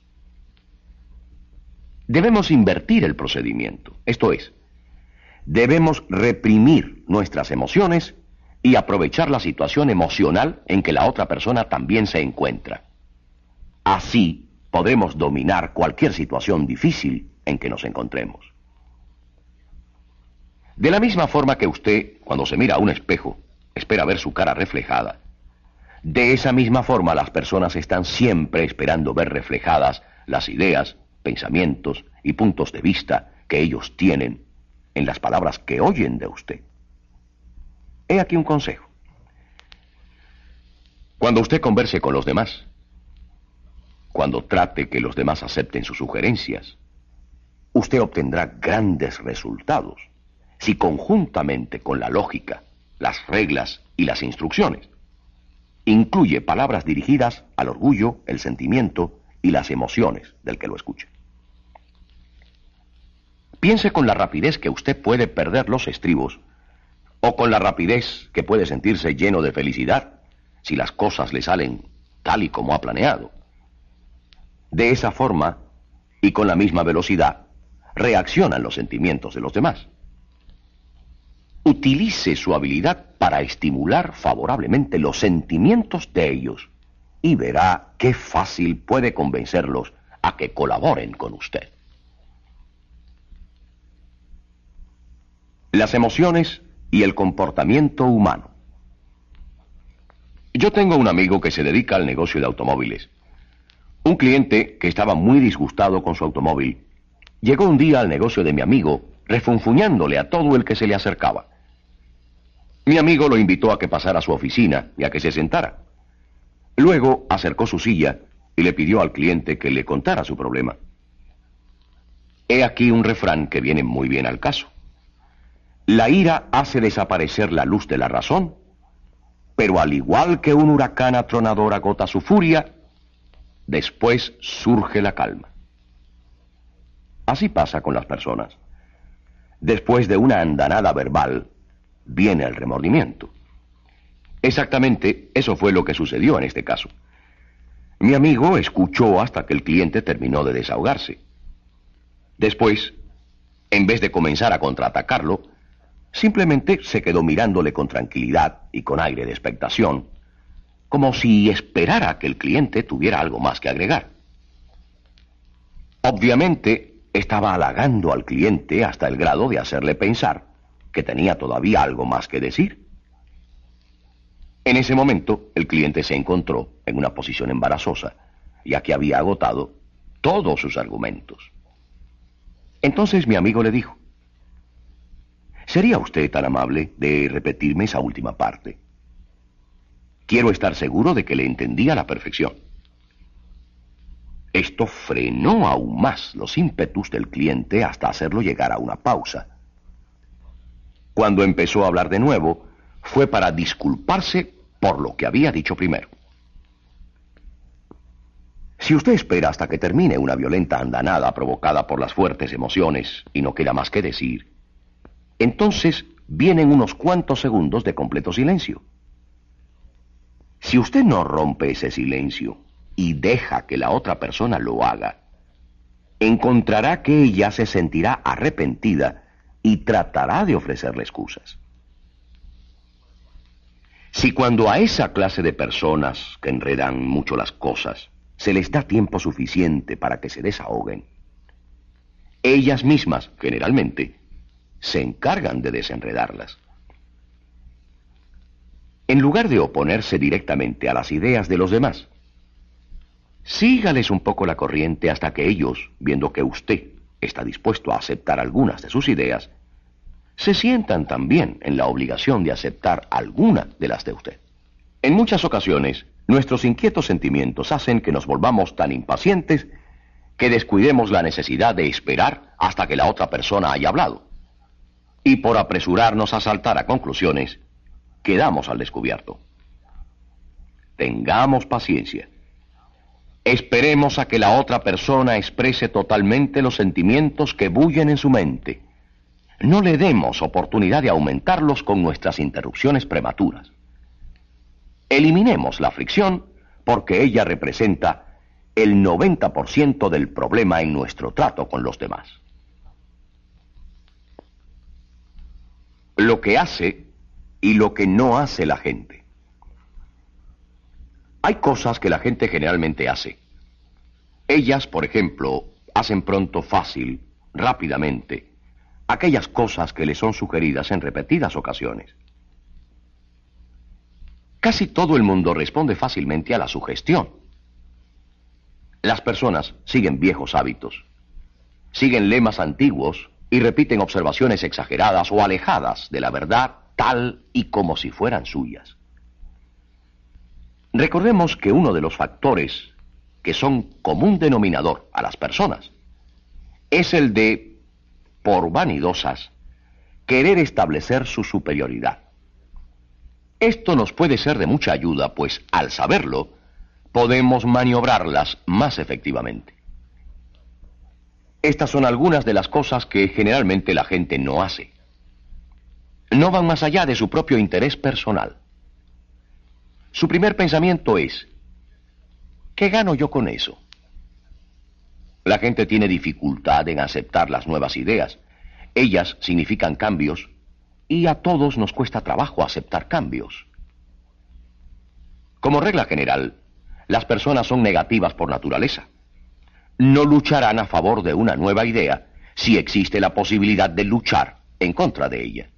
Debemos invertir el procedimiento, esto es, debemos reprimir nuestras emociones y aprovechar la situación emocional en que la otra persona también se encuentra. Así podremos dominar cualquier situación difícil en que nos encontremos. De la misma forma que usted, cuando se mira a un espejo, espera ver su cara reflejada, de esa misma forma las personas están siempre esperando ver reflejadas las ideas, pensamientos y puntos de vista que ellos tienen en las palabras que oyen de usted. He aquí un consejo. Cuando usted converse con los demás, cuando trate que los demás acepten sus sugerencias, usted obtendrá grandes resultados si conjuntamente con la lógica, las reglas y las instrucciones, incluye palabras dirigidas al orgullo, el sentimiento y las emociones del que lo escucha. Piense con la rapidez que usted puede perder los estribos o con la rapidez que puede sentirse lleno de felicidad si las cosas le salen tal y como ha planeado. De esa forma, y con la misma velocidad, reaccionan los sentimientos de los demás. Utilice su habilidad para estimular favorablemente los sentimientos de ellos y verá qué fácil puede convencerlos a que colaboren con usted. Las emociones y el comportamiento humano. Yo tengo un amigo que se dedica al negocio de automóviles. Un cliente que estaba muy disgustado con su automóvil llegó un día al negocio de mi amigo refunfuñándole a todo el que se le acercaba. Mi amigo lo invitó a que pasara a su oficina y a que se sentara. Luego acercó su silla y le pidió al cliente que le contara su problema. He aquí un refrán que viene muy bien al caso. La ira hace desaparecer la luz de la razón, pero al igual que un huracán atronador agota su furia, después surge la calma. Así pasa con las personas. Después de una andanada verbal, viene el remordimiento. Exactamente eso fue lo que sucedió en este caso. Mi amigo escuchó hasta que el cliente terminó de desahogarse. Después, en vez de comenzar a contraatacarlo, simplemente se quedó mirándole con tranquilidad y con aire de expectación, como si esperara que el cliente tuviera algo más que agregar. Obviamente, estaba halagando al cliente hasta el grado de hacerle pensar que tenía todavía algo más que decir. En ese momento, el cliente se encontró en una posición embarazosa, ya que había agotado todos sus argumentos. Entonces mi amigo le dijo: ¿sería usted tan amable de repetirme esa última parte? Quiero estar seguro de que le entendí a la perfección. Esto frenó aún más los ímpetus del cliente hasta hacerlo llegar a una pausa. Cuando empezó a hablar de nuevo, fue para disculparse por lo que había dicho primero. Si usted espera hasta que termine una violenta andanada provocada por las fuertes emociones y no queda más que decir, entonces vienen unos cuantos segundos de completo silencio. Si usted no rompe ese silencio y deja que la otra persona lo haga, encontrará que ella se sentirá arrepentida y tratará de ofrecerle excusas. Si cuando a esa clase de personas que enredan mucho las cosas se les da tiempo suficiente para que se desahoguen, ellas mismas, generalmente, se encargan de desenredarlas. En lugar de oponerse directamente a las ideas de los demás, sígales un poco la corriente hasta que ellos, viendo que usted está dispuesto a aceptar algunas de sus ideas, se sientan también en la obligación de aceptar alguna de las de usted. En muchas ocasiones, nuestros inquietos sentimientos hacen que nos volvamos tan impacientes que descuidemos la necesidad de esperar hasta que la otra persona haya hablado. Y por apresurarnos a saltar a conclusiones, quedamos al descubierto. Tengamos paciencia. Esperemos a que la otra persona exprese totalmente los sentimientos que bullen en su mente. No le demos oportunidad de aumentarlos con nuestras interrupciones prematuras. Eliminemos la fricción porque ella representa el 90% del problema en nuestro trato con los demás. Lo que hace y lo que no hace la gente. Hay cosas que la gente generalmente hace. Ellas, por ejemplo, hacen pronto, fácil, rápidamente, aquellas cosas que les son sugeridas en repetidas ocasiones. Casi todo el mundo responde fácilmente a la sugestión. Las personas siguen viejos hábitos, siguen lemas antiguos y repiten observaciones exageradas o alejadas de la verdad tal y como si fueran suyas. Recordemos que uno de los factores que son común denominador a las personas es el de, por vanidosas, querer establecer su superioridad. Esto nos puede ser de mucha ayuda, pues al saberlo, podemos maniobrarlas más efectivamente. Estas son algunas de las cosas que generalmente la gente no hace. No van más allá de su propio interés personal. Su primer pensamiento es: ¿qué gano yo con eso? La gente tiene dificultad en aceptar las nuevas ideas. Ellas significan cambios y a todos nos cuesta trabajo aceptar cambios. Como regla general, las personas son negativas por naturaleza. No lucharán a favor de una nueva idea si existe la posibilidad de luchar en contra de ella.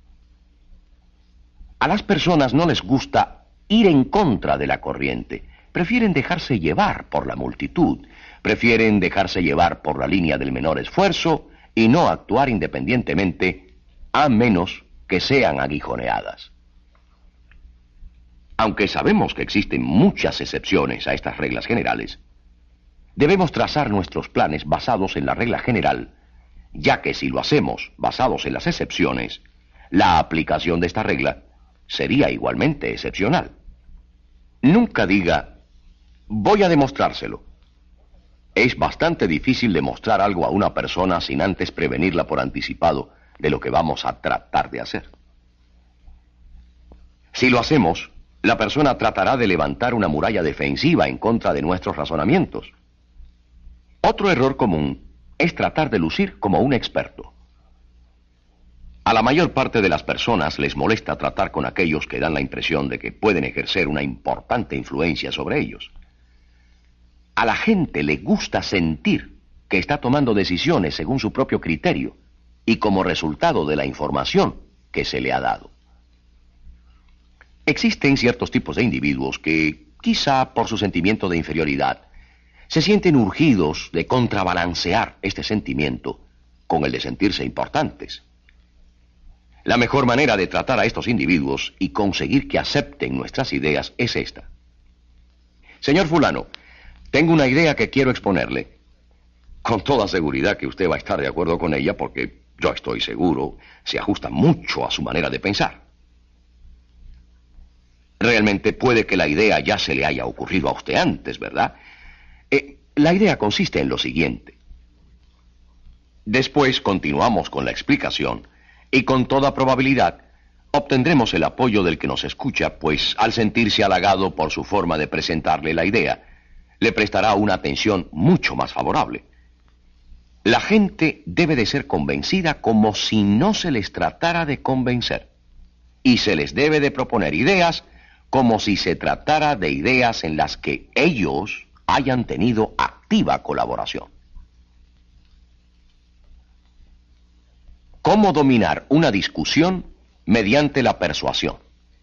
A las personas no les gusta ir en contra de la corriente. Prefieren dejarse llevar por la multitud, prefieren dejarse llevar por la línea del menor esfuerzo y no actuar independientemente, a menos que sean aguijoneadas. Aunque sabemos que existen muchas excepciones a estas reglas generales, debemos trazar nuestros planes basados en la regla general, ya que si lo hacemos basados en las excepciones, la aplicación de esta regla sería igualmente excepcional. Nunca diga, voy a demostrárselo. Es bastante difícil demostrar algo a una persona sin antes prevenirla por anticipado de lo que vamos a tratar de hacer. Si lo hacemos, la persona tratará de levantar una muralla defensiva en contra de nuestros razonamientos. Otro error común es tratar de lucir como un experto. A la mayor parte de las personas les molesta tratar con aquellos que dan la impresión de que pueden ejercer una importante influencia sobre ellos. A la gente le gusta sentir que está tomando decisiones según su propio criterio y como resultado de la información que se le ha dado. Existen ciertos tipos de individuos que, quizá por su sentimiento de inferioridad, se sienten urgidos de contrabalancear este sentimiento con el de sentirse importantes. La mejor manera de tratar a estos individuos y conseguir que acepten nuestras ideas es esta. Señor fulano, tengo una idea que quiero exponerle. Con toda seguridad que usted va a estar de acuerdo con ella porque, yo estoy seguro, se ajusta mucho a su manera de pensar. Realmente puede que la idea ya se le haya ocurrido a usted antes, ¿verdad? La idea consiste en lo siguiente. Después continuamos con la explicación y con toda probabilidad obtendremos el apoyo del que nos escucha, pues al sentirse halagado por su forma de presentarle la idea, le prestará una atención mucho más favorable. La gente debe de ser convencida como si no se les tratara de convencer, y se les debe de proponer ideas como si se tratara de ideas en las que ellos hayan tenido activa colaboración. ¿Cómo dominar una discusión mediante la persuasión?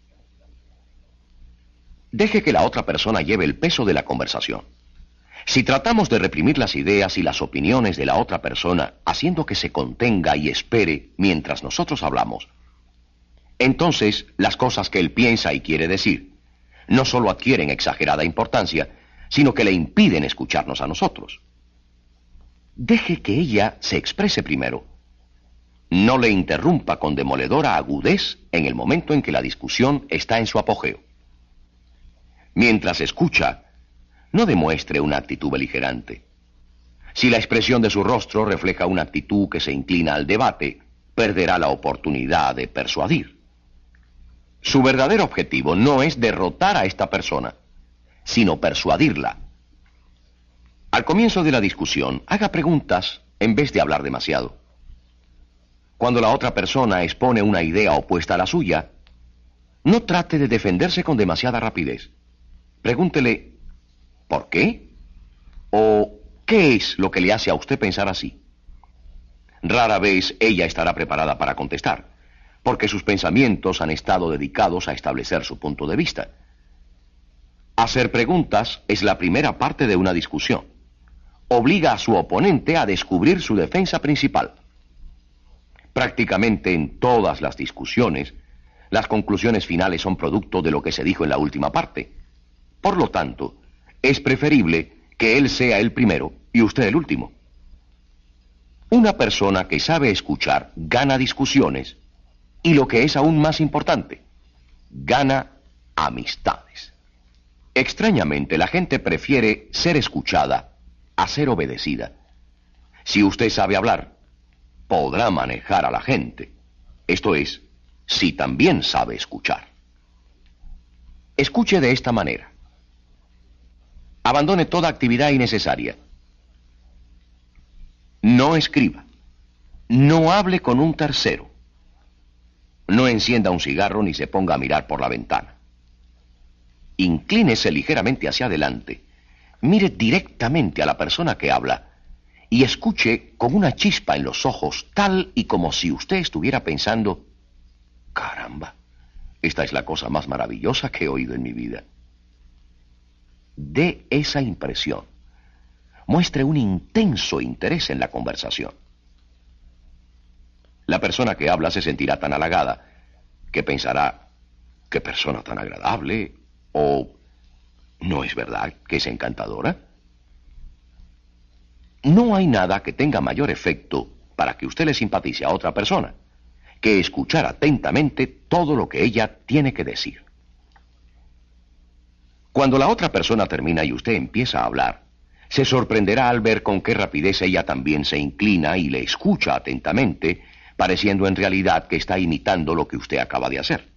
Deje que la otra persona lleve el peso de la conversación. Si tratamos de reprimir las ideas y las opiniones de la otra persona, haciendo que se contenga y espere mientras nosotros hablamos, entonces las cosas que él piensa y quiere decir no solo adquieren exagerada importancia, sino que le impiden escucharnos a nosotros. Deje que ella se exprese primero. No le interrumpa con demoledora agudez en el momento en que la discusión está en su apogeo. Mientras escucha, no demuestre una actitud beligerante. Si la expresión de su rostro refleja una actitud que se inclina al debate, perderá la oportunidad de persuadir. Su verdadero objetivo no es derrotar a esta persona, sino persuadirla. Al comienzo de la discusión, haga preguntas en vez de hablar demasiado. Cuando la otra persona expone una idea opuesta a la suya, no trate de defenderse con demasiada rapidez. Pregúntele, ¿por qué? ¿O qué es lo que le hace a usted pensar así? Rara vez ella estará preparada para contestar, porque sus pensamientos han estado dedicados a establecer su punto de vista. Hacer preguntas es la primera parte de una discusión. Obliga a su oponente a descubrir su defensa principal. Prácticamente en todas las discusiones, las conclusiones finales son producto de lo que se dijo en la última parte. Por lo tanto, es preferible que él sea el primero y usted el último. Una persona que sabe escuchar gana discusiones y, lo que es aún más importante, gana amistades. Extrañamente, la gente prefiere ser escuchada a ser obedecida. Si usted sabe hablar, podrá manejar a la gente. Esto es, si también sabe escuchar. Escuche de esta manera. Abandone toda actividad innecesaria. No escriba. No hable con un tercero. No encienda un cigarro ni se ponga a mirar por la ventana. Inclínese ligeramente hacia adelante. Mire directamente a la persona que habla y escuche con una chispa en los ojos, tal y como si usted estuviera pensando: caramba, esta es la cosa más maravillosa que he oído en mi vida. Dé esa impresión. Muestre un intenso interés en la conversación. La persona que habla se sentirá tan halagada que pensará: qué persona tan agradable, o ¿no es verdad que es encantadora? No hay nada que tenga mayor efecto para que usted le simpatice a otra persona que escuchar atentamente todo lo que ella tiene que decir. Cuando la otra persona termina y usted empieza a hablar, se sorprenderá al ver con qué rapidez ella también se inclina y le escucha atentamente, pareciendo en realidad que está imitando lo que usted acaba de hacer.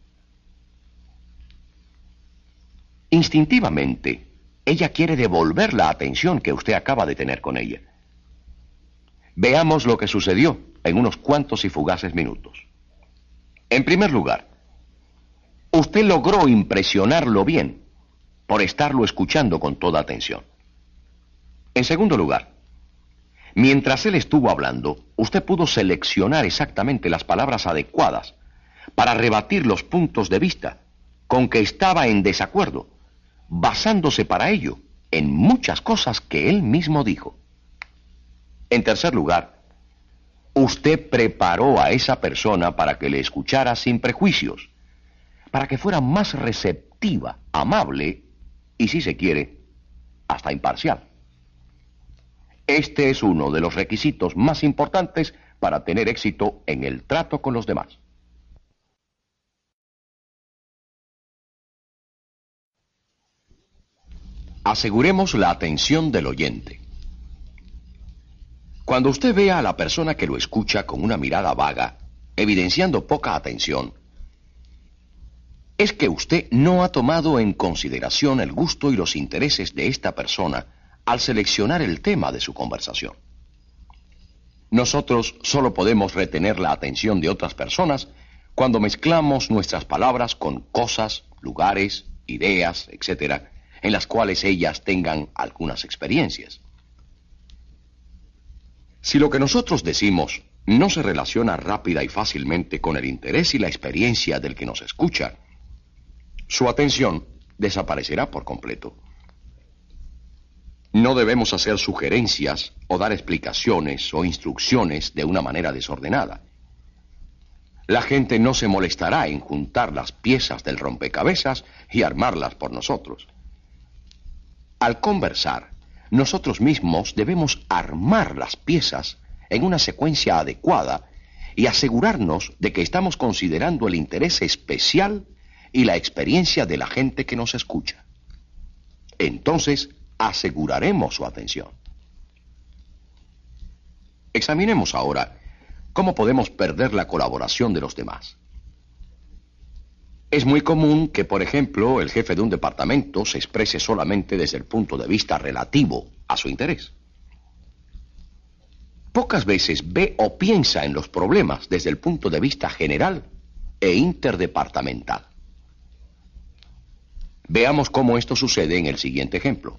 Instintivamente, ella quiere devolver la atención que usted acaba de tener con ella. Veamos lo que sucedió en unos cuantos y fugaces minutos. En primer lugar, usted logró impresionarlo bien por estarlo escuchando con toda atención. En segundo lugar, mientras él estuvo hablando, usted pudo seleccionar exactamente las palabras adecuadas para rebatir los puntos de vista con que estaba en desacuerdo, basándose para ello en muchas cosas que él mismo dijo. En tercer lugar, usted preparó a esa persona para que le escuchara sin prejuicios, para que fuera más receptiva, amable y, si se quiere, hasta imparcial. Este es uno de los requisitos más importantes para tener éxito en el trato con los demás. Aseguremos la atención del oyente. Cuando usted vea a la persona que lo escucha con una mirada vaga, evidenciando poca atención, es que usted no ha tomado en consideración el gusto y los intereses de esta persona al seleccionar el tema de su conversación. Nosotros solo podemos retener la atención de otras personas cuando mezclamos nuestras palabras con cosas, lugares, ideas, etc., en las cuales ellas tengan algunas experiencias. Si lo que nosotros decimos no se relaciona rápida y fácilmente con el interés y la experiencia del que nos escucha, su atención desaparecerá por completo. No debemos hacer sugerencias o dar explicaciones o instrucciones de una manera desordenada. La gente no se molestará en juntar las piezas del rompecabezas y armarlas por nosotros. Al conversar, nosotros mismos debemos armar las piezas en una secuencia adecuada y asegurarnos de que estamos considerando el interés especial y la experiencia de la gente que nos escucha. Entonces, aseguraremos su atención. Examinemos ahora cómo podemos perder la colaboración de los demás. Es muy común que, por ejemplo, el jefe de un departamento se exprese solamente desde el punto de vista relativo a su interés. Pocas veces ve o piensa en los problemas desde el punto de vista general e interdepartamental. Veamos cómo esto sucede en el siguiente ejemplo.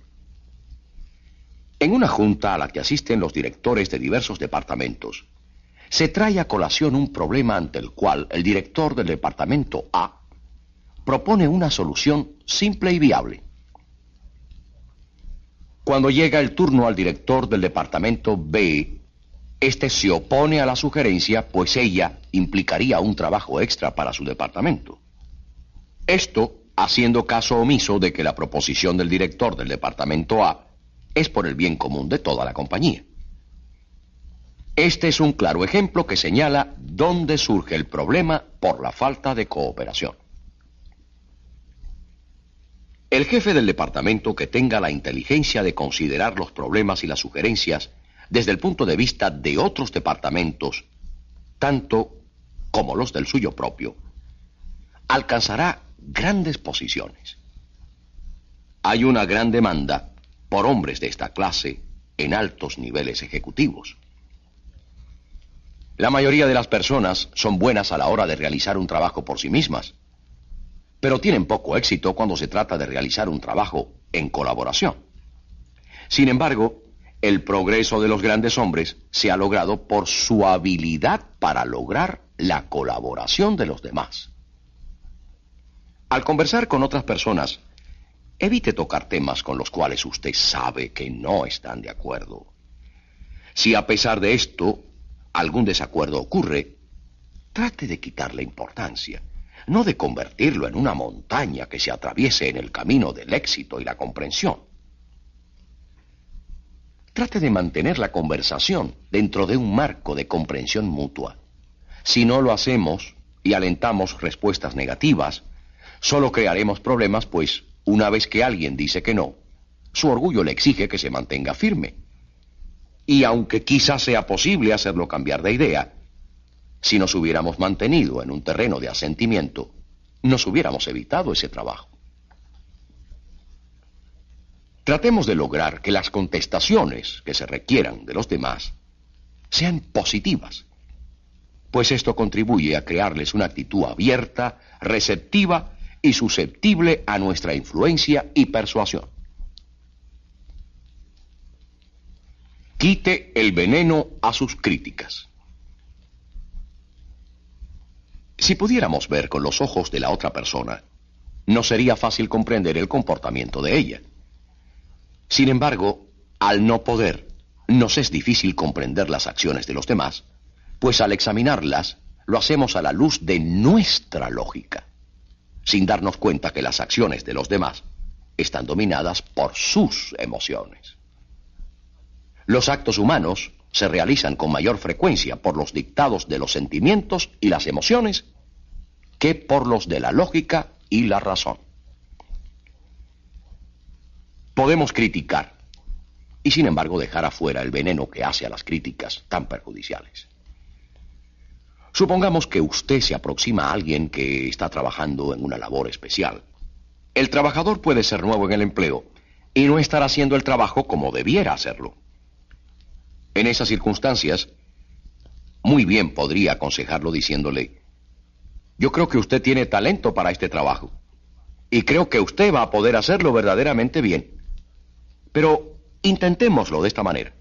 En una junta a la que asisten los directores de diversos departamentos, se trae a colación un problema ante el cual el director del departamento A propone una solución simple y viable. Cuando llega el turno al director del departamento B, este se opone a la sugerencia, pues ella implicaría un trabajo extra para su departamento. Esto haciendo caso omiso de que la proposición del director del departamento A es por el bien común de toda la compañía. Este es un claro ejemplo que señala dónde surge el problema por la falta de cooperación. El jefe del departamento que tenga la inteligencia de considerar los problemas y las sugerencias desde el punto de vista de otros departamentos, tanto como los del suyo propio, alcanzará grandes posiciones. Hay una gran demanda por hombres de esta clase en altos niveles ejecutivos. La mayoría de las personas son buenas a la hora de realizar un trabajo por sí mismas, pero tienen poco éxito cuando se trata de realizar un trabajo en colaboración. Sin embargo, El progreso de los grandes hombres se ha logrado por su habilidad para lograr la colaboración de los demás. Al conversar con otras personas, evite tocar temas con los cuales usted sabe que no están de acuerdo. Si a pesar de esto algún desacuerdo ocurre, trate de quitarle importancia, no de convertirlo en una montaña que se atraviese en el camino del éxito y la comprensión. Trate de mantener la conversación dentro de un marco de comprensión mutua. Si no lo hacemos y alentamos respuestas negativas, solo crearemos problemas, pues una vez que alguien dice que no, su orgullo le exige que se mantenga firme. Y aunque quizás sea posible hacerlo cambiar de idea, si nos hubiéramos mantenido en un terreno de asentimiento, nos hubiéramos evitado ese trabajo. Tratemos de lograr que las contestaciones que se requieran de los demás sean positivas, pues esto contribuye a crearles una actitud abierta, receptiva y susceptible a nuestra influencia y persuasión. Quite el veneno a sus críticas. Si pudiéramos ver con los ojos de la otra persona, no sería fácil comprender el comportamiento de ella. Sin embargo, al no poder, nos es difícil comprender las acciones de los demás, pues al examinarlas, lo hacemos a la luz de nuestra lógica, sin darnos cuenta que las acciones de los demás están dominadas por sus emociones. Los actos humanos se realizan con mayor frecuencia por los dictados de los sentimientos y las emociones que por los de la lógica y la razón. Podemos criticar y sin embargo dejar afuera el veneno que hace a las críticas tan perjudiciales. Supongamos que usted se aproxima a alguien que está trabajando en una labor especial. El trabajador puede ser nuevo en el empleo y no estar haciendo el trabajo como debiera hacerlo. En esas circunstancias, muy bien podría aconsejarlo diciéndole: yo creo que usted tiene talento para este trabajo y creo que usted va a poder hacerlo verdaderamente bien. Pero intentémoslo de esta manera.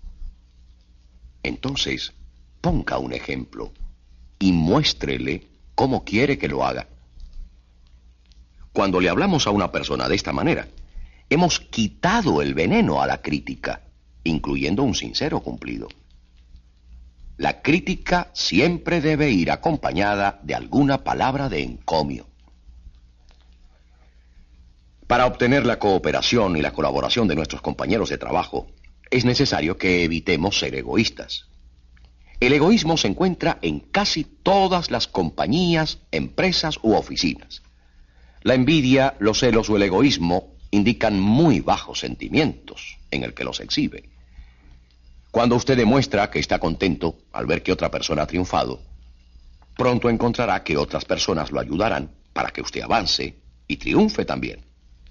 Entonces, ponga un ejemplo y muéstrele cómo quiere que lo haga. Cuando le hablamos a una persona de esta manera, hemos quitado el veneno a la crítica, incluyendo un sincero cumplido. La crítica siempre debe ir acompañada de alguna palabra de encomio. Para obtener la cooperación y la colaboración de nuestros compañeros de trabajo, es necesario que evitemos ser egoístas. El egoísmo se encuentra en casi todas las compañías, empresas u oficinas. La envidia, los celos o el egoísmo indican muy bajos sentimientos en el que los exhibe. Cuando usted demuestra que está contento al ver que otra persona ha triunfado, pronto encontrará que otras personas lo ayudarán para que usted avance y triunfe también.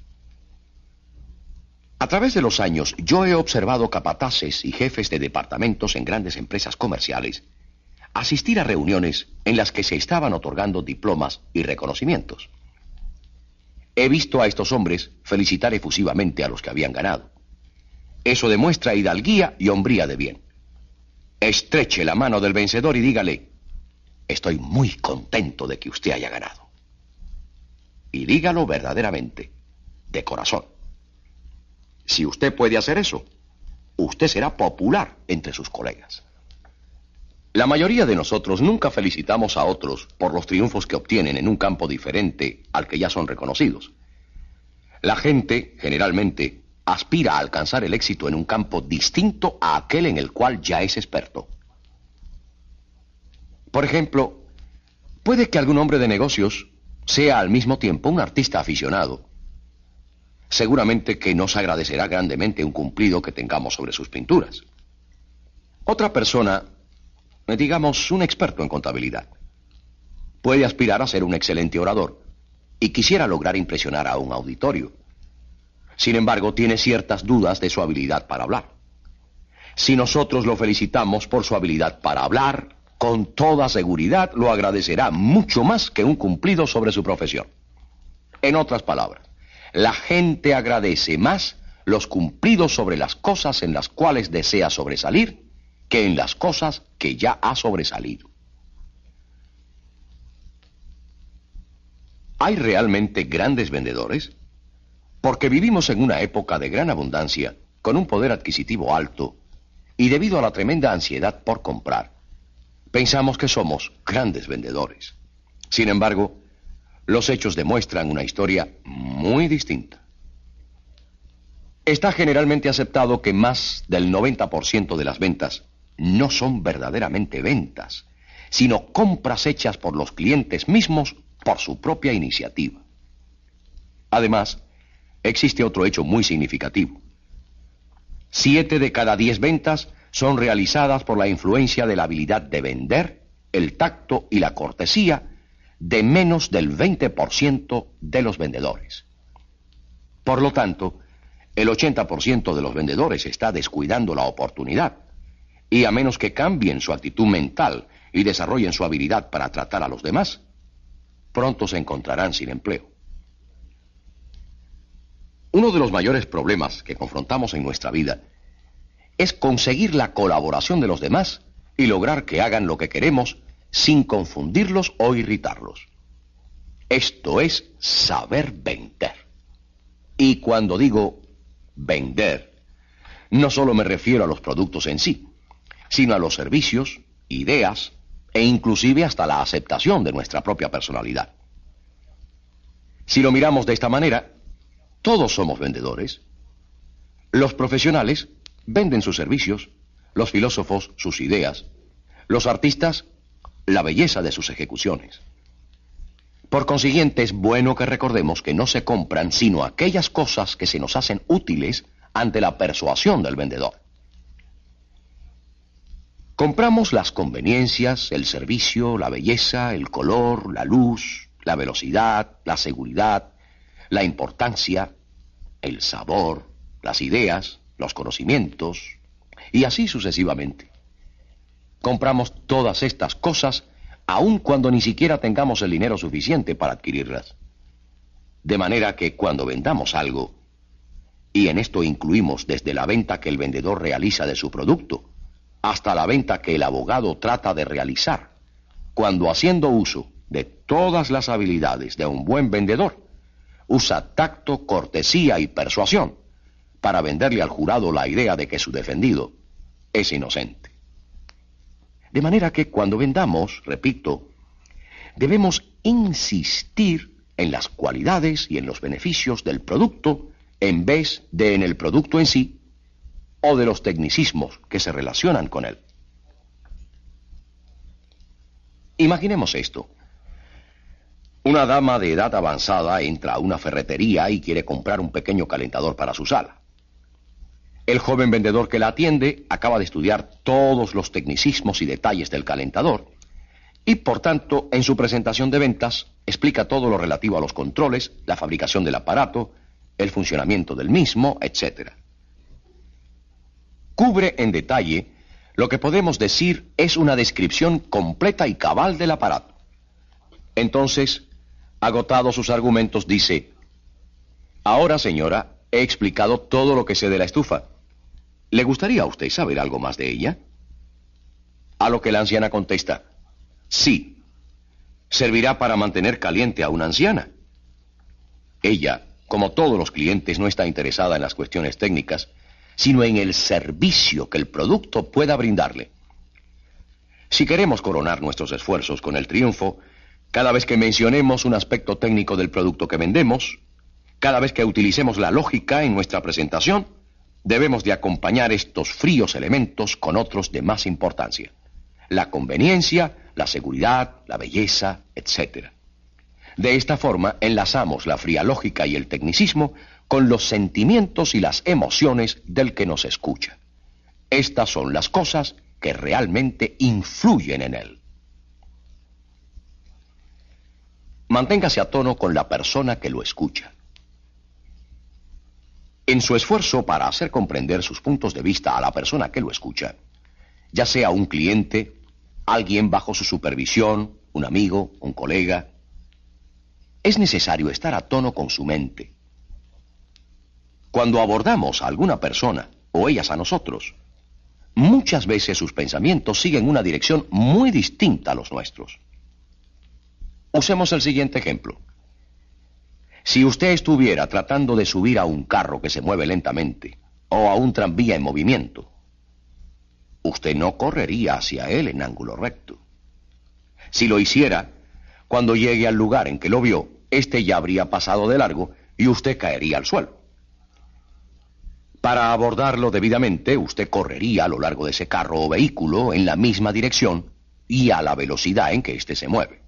A través de los años, yo he observado capataces y jefes de departamentos en grandes empresas comerciales asistir a reuniones en las que se estaban otorgando diplomas y reconocimientos. He visto a estos hombres felicitar efusivamente a los que habían ganado. Eso demuestra hidalguía y hombría de bien. Estreche la mano del vencedor y dígale: estoy muy contento de que usted haya ganado. Y dígalo verdaderamente, de corazón. Si usted puede hacer eso, usted será popular entre sus colegas. La mayoría de nosotros nunca felicitamos a otros por los triunfos que obtienen en un campo diferente al que ya son reconocidos. La gente, generalmente, aspira a alcanzar el éxito en un campo distinto a aquel en el cual ya es experto. Por ejemplo, puede que algún hombre de negocios sea al mismo tiempo un artista aficionado. Seguramente que nos agradecerá grandemente un cumplido que tengamos sobre sus pinturas. Otra persona, digamos un experto en contabilidad, puede aspirar a ser un excelente orador y quisiera lograr impresionar a un auditorio. Sin embargo, tiene ciertas dudas de su habilidad para hablar. Si nosotros lo felicitamos por su habilidad para hablar, con toda seguridad lo agradecerá mucho más que un cumplido sobre su profesión. En otras palabras, la gente agradece más los cumplidos sobre las cosas en las cuales desea sobresalir que en las cosas que ya ha sobresalido. ¿Hay realmente grandes vendedores? Porque vivimos en una época de gran abundancia, con un poder adquisitivo alto, y debido a la tremenda ansiedad por comprar, pensamos que somos grandes vendedores. Sin embargo, los hechos demuestran una historia muy distinta. Está generalmente aceptado que más del 90% de las ventas no son verdaderamente ventas, sino compras hechas por los clientes mismos por su propia iniciativa. Además, existe otro hecho muy significativo. 7 de cada 10 ventas son realizadas por la influencia de la habilidad de vender, el tacto y la cortesía de menos del 20% de los vendedores. Por lo tanto, el 80% de los vendedores está descuidando la oportunidad, y a menos que cambien su actitud mental y desarrollen su habilidad para tratar a los demás, pronto se encontrarán sin empleo. Uno de los mayores problemas que confrontamos en nuestra vida es conseguir la colaboración de los demás y lograr que hagan lo que queremos sin confundirlos o irritarlos. Esto es saber vender. Y cuando digo vender, no solo me refiero a los productos en sí, sino a los servicios, ideas e inclusive hasta la aceptación de nuestra propia personalidad. Si lo miramos de esta manera, todos somos vendedores. Los profesionales venden sus servicios, los filósofos sus ideas, los artistas la belleza de sus ejecuciones. Por consiguiente, es bueno que recordemos que no se compran sino aquellas cosas que se nos hacen útiles ante la persuasión del vendedor. Compramos las conveniencias, el servicio, la belleza, el color, la luz, la velocidad, la seguridad, la importancia, el sabor, las ideas, los conocimientos, y así sucesivamente. Compramos todas estas cosas aun cuando ni siquiera tengamos el dinero suficiente para adquirirlas. De manera que cuando vendamos algo, y en esto incluimos desde la venta que el vendedor realiza de su producto, hasta la venta que el abogado trata de realizar, cuando haciendo uso de todas las habilidades de un buen vendedor, usa tacto, cortesía y persuasión para venderle al jurado la idea de que su defendido es inocente. De manera que cuando vendamos, repito, debemos insistir en las cualidades y en los beneficios del producto en vez de en el producto en sí o de los tecnicismos que se relacionan con él. Imaginemos esto. Una dama de edad avanzada entra a una ferretería y quiere comprar un pequeño calentador para su sala. El joven vendedor que la atiende acaba de estudiar todos los tecnicismos y detalles del calentador y, por tanto, en su presentación de ventas, explica todo lo relativo a los controles, la fabricación del aparato, el funcionamiento del mismo, etc. Cubre en detalle lo que podemos decir es una descripción completa y cabal del aparato. Entonces, agotados sus argumentos, dice: ahora, señora, he explicado todo lo que sé de la estufa. ¿Le gustaría a usted saber algo más de ella? A lo que la anciana contesta: sí, servirá para mantener caliente a una anciana. Ella, como todos los clientes, no está interesada en las cuestiones técnicas, sino en el servicio que el producto pueda brindarle. Si queremos coronar nuestros esfuerzos con el triunfo, cada vez que mencionemos un aspecto técnico del producto que vendemos, cada vez que utilicemos la lógica en nuestra presentación, debemos de acompañar estos fríos elementos con otros de más importancia: la conveniencia, la seguridad, la belleza, etc. De esta forma, enlazamos la fría lógica y el tecnicismo con los sentimientos y las emociones del que nos escucha. Estas son las cosas que realmente influyen en él. Manténgase a tono con la persona que lo escucha. En su esfuerzo para hacer comprender sus puntos de vista a la persona que lo escucha, ya sea un cliente, alguien bajo su supervisión, un amigo, un colega, es necesario estar a tono con su mente. Cuando abordamos a alguna persona o ellas a nosotros, muchas veces sus pensamientos siguen una dirección muy distinta a los nuestros. Usemos el siguiente ejemplo. Si usted estuviera tratando de subir a un carro que se mueve lentamente o a un tranvía en movimiento, usted no correría hacia él en ángulo recto. Si lo hiciera, cuando llegue al lugar en que lo vio, éste ya habría pasado de largo y usted caería al suelo. Para abordarlo debidamente, usted correría a lo largo de ese carro o vehículo en la misma dirección y a la velocidad en que éste se mueve.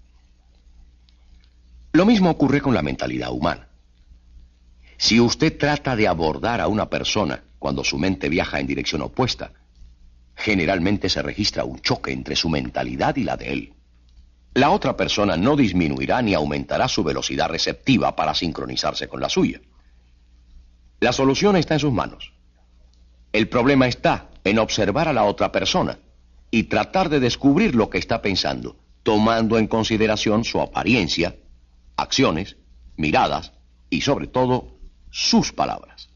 Lo mismo ocurre con la mentalidad humana. Si usted trata de abordar a una persona cuando su mente viaja en dirección opuesta, generalmente se registra un choque entre su mentalidad y la de él. La otra persona no disminuirá ni aumentará su velocidad receptiva para sincronizarse con la suya. La solución está en sus manos. El problema está en observar a la otra persona y tratar de descubrir lo que está pensando, tomando en consideración su apariencia, acciones, miradas y sobre todo sus palabras.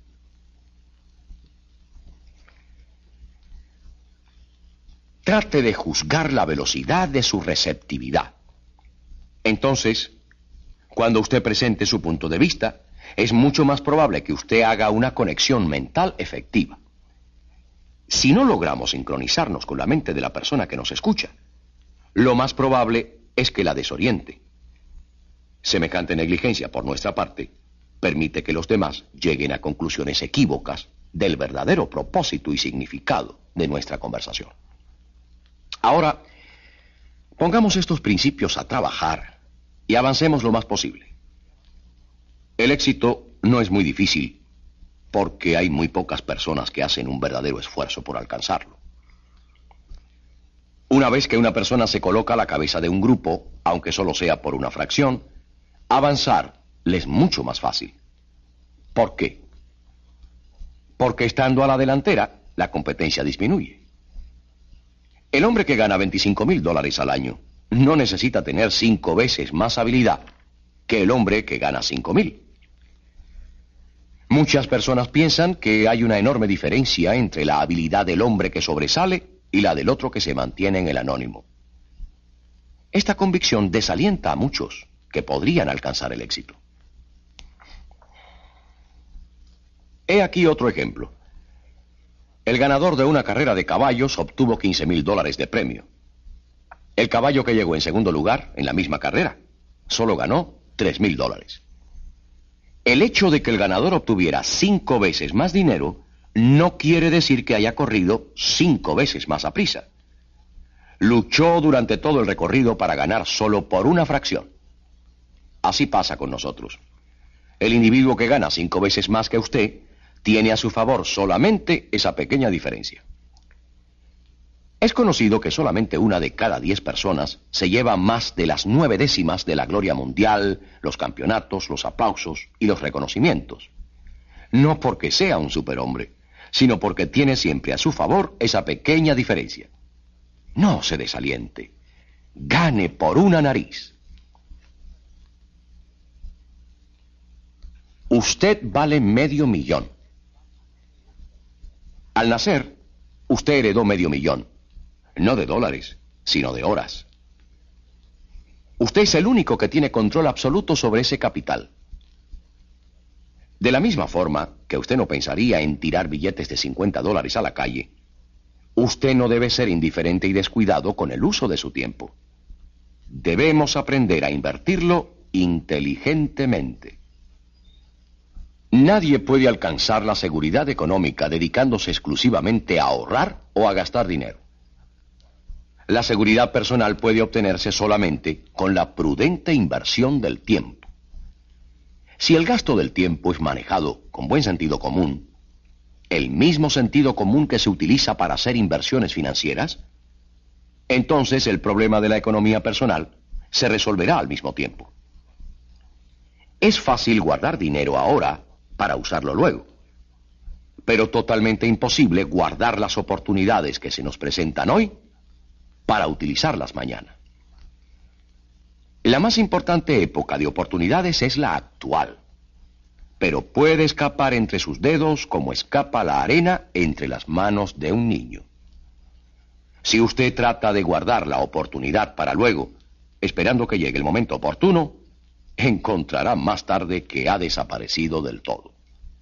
Trate de juzgar la velocidad de su receptividad. Entonces, cuando usted presente su punto de vista, es mucho más probable que usted haga una conexión mental efectiva. Si no logramos sincronizarnos con la mente de la persona que nos escucha, lo más probable es que la desoriente. Semejante negligencia por nuestra parte permite que los demás lleguen a conclusiones equívocas del verdadero propósito y significado de nuestra conversación. Ahora, pongamos estos principios a trabajar y avancemos lo más posible. El éxito no es muy difícil porque hay muy pocas personas que hacen un verdadero esfuerzo por alcanzarlo. Una vez que una persona se coloca a la cabeza de un grupo, aunque solo sea por una fracción, avanzar le es mucho más fácil. ¿Por qué? Porque estando a la delantera, la competencia disminuye. El hombre que gana $25,000 al año no necesita tener 5 veces más habilidad que el hombre que gana 5,000. Muchas personas piensan que hay una enorme diferencia entre la habilidad del hombre que sobresale y la del otro que se mantiene en el anónimo. Esta convicción desalienta a muchos que podrían alcanzar el éxito. He aquí otro ejemplo. El ganador de una carrera de caballos obtuvo $15,000 de premio. El caballo que llegó en segundo lugar en la misma carrera solo ganó $3,000. El hecho de que el ganador obtuviera 5 veces más dinero no quiere decir que haya corrido 5 veces más aprisa. Luchó durante todo el recorrido para ganar solo por una fracción. Así pasa con nosotros. El individuo que gana 5 veces más que usted tiene a su favor solamente esa pequeña diferencia. Es conocido que solamente 1 de cada 10 personas se lleva más de las 9 décimas de la gloria mundial, los campeonatos, los aplausos y los reconocimientos. No porque sea un superhombre, sino porque tiene siempre a su favor esa pequeña diferencia. No se desaliente. Gane por una nariz. Usted vale $500,000. Al nacer, usted heredó $500,000, no de dólares, sino de horas. Usted es el único que tiene control absoluto sobre ese capital. De la misma forma que usted no pensaría en tirar billetes de $50 a la calle, usted no debe ser indiferente y descuidado con el uso de su tiempo. Debemos aprender a invertirlo inteligentemente. Nadie puede alcanzar la seguridad económica dedicándose exclusivamente a ahorrar o a gastar dinero. La seguridad personal puede obtenerse solamente con la prudente inversión del tiempo. Si el gasto del tiempo es manejado con buen sentido común, el mismo sentido común que se utiliza para hacer inversiones financieras, entonces el problema de la economía personal se resolverá al mismo tiempo. Es fácil guardar dinero ahora para usarlo luego, pero totalmente imposible guardar las oportunidades que se nos presentan hoy para utilizarlas mañana. La más importante época de oportunidades es la actual, pero puede escapar entre sus dedos como escapa la arena entre las manos de un niño. Si usted trata de guardar la oportunidad para luego, esperando que llegue el momento oportuno, encontrará más tarde que ha desaparecido del todo.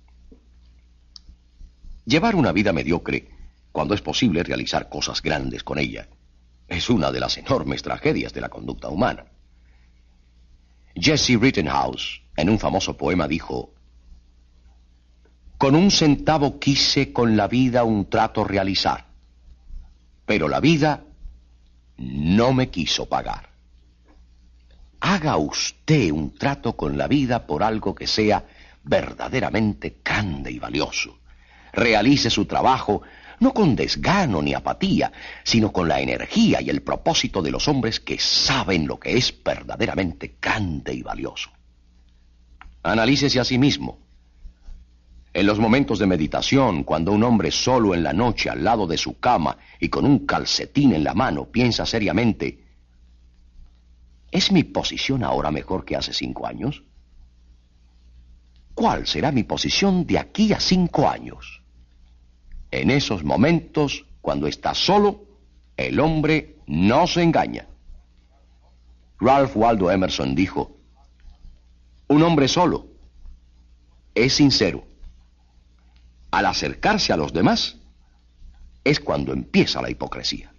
Llevar una vida mediocre, cuando es posible realizar cosas grandes con ella, es una de las enormes tragedias de la conducta humana. Jesse Rittenhouse, en un famoso poema, dijo: «Con un centavo quise con la vida un trato realizar, pero la vida no me quiso pagar». Haga usted un trato con la vida por algo que sea verdaderamente grande y valioso. Realice su trabajo no con desgano ni apatía, sino con la energía y el propósito de los hombres que saben lo que es verdaderamente grande y valioso. Analícese a sí mismo. En los momentos de meditación, cuando un hombre solo en la noche al lado de su cama y con un calcetín en la mano piensa seriamente: ¿es mi posición ahora mejor que hace 5 años? ¿Cuál será mi posición de aquí a 5 años? En esos momentos, cuando está solo, el hombre no se engaña. Ralph Waldo Emerson dijo: un hombre solo es sincero. Al acercarse a los demás, es cuando empieza la hipocresía.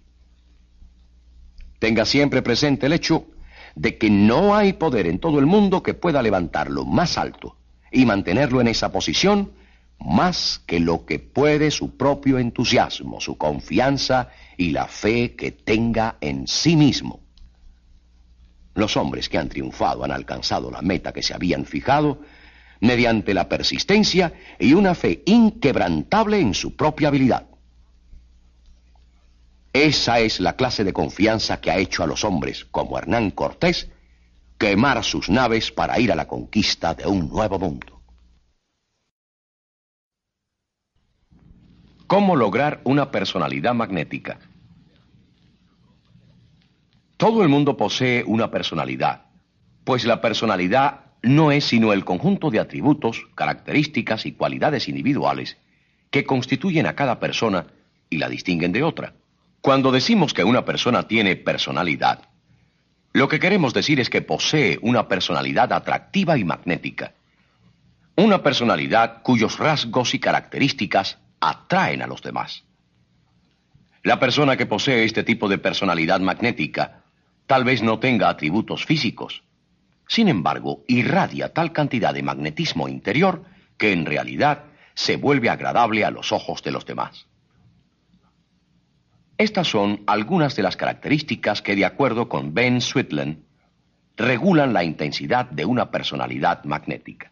Tenga siempre presente el hecho de que no hay poder en todo el mundo que pueda levantarlo más alto y mantenerlo en esa posición más que lo que puede su propio entusiasmo, su confianza y la fe que tenga en sí mismo. Los hombres que han triunfado han alcanzado la meta que se habían fijado mediante la persistencia y una fe inquebrantable en su propia habilidad. Esa es la clase de confianza que ha hecho a los hombres, como Hernán Cortés, quemar sus naves para ir a la conquista de un nuevo mundo. ¿Cómo lograr una personalidad magnética? Todo el mundo posee una personalidad, pues la personalidad no es sino el conjunto de atributos, características y cualidades individuales que constituyen a cada persona y la distinguen de otra. Cuando decimos que una persona tiene personalidad, lo que queremos decir es que posee una personalidad atractiva y magnética. Una personalidad cuyos rasgos y características atraen a los demás. La persona que posee este tipo de personalidad magnética tal vez no tenga atributos físicos. Sin embargo, irradia tal cantidad de magnetismo interior que en realidad se vuelve agradable a los ojos de los demás. Estas son algunas de las características que, de acuerdo con Ben Sweetland, regulan la intensidad de una personalidad magnética.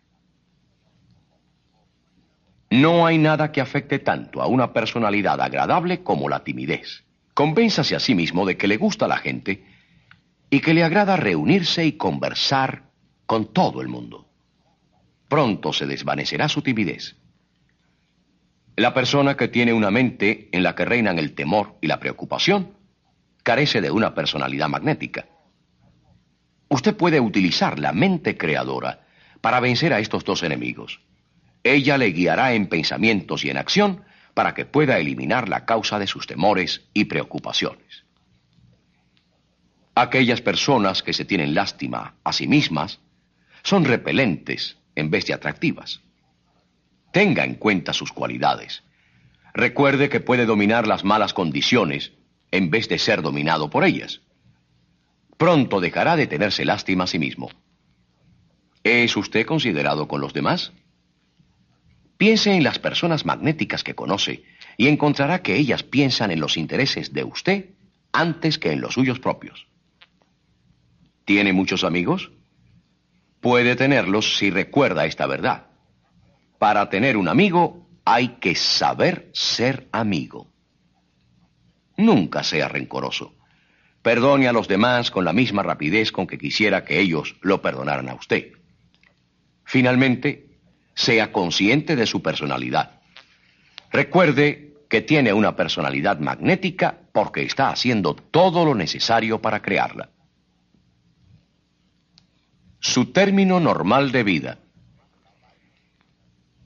No hay nada que afecte tanto a una personalidad agradable como la timidez. Convénzase a sí mismo de que le gusta a la gente y que le agrada reunirse y conversar con todo el mundo. Pronto se desvanecerá su timidez. La persona que tiene una mente en la que reinan el temor y la preocupación carece de una personalidad magnética. Usted puede utilizar la mente creadora para vencer a estos dos enemigos. Ella le guiará en pensamientos y en acción para que pueda eliminar la causa de sus temores y preocupaciones. Aquellas personas que se tienen lástima a sí mismas son repelentes en vez de atractivas. Tenga en cuenta sus cualidades. Recuerde que puede dominar las malas condiciones en vez de ser dominado por ellas. Pronto dejará de tenerse lástima a sí mismo. ¿Es usted considerado con los demás? Piense en las personas magnéticas que conoce y encontrará que ellas piensan en los intereses de usted antes que en los suyos propios. ¿Tiene muchos amigos? Puede tenerlos si recuerda esta verdad. Para tener un amigo hay que saber ser amigo. Nunca sea rencoroso. Perdone a los demás con la misma rapidez con que quisiera que ellos lo perdonaran a usted. Finalmente, sea consciente de su personalidad. Recuerde que tiene una personalidad magnética porque está haciendo todo lo necesario para crearla. Su término normal de vida.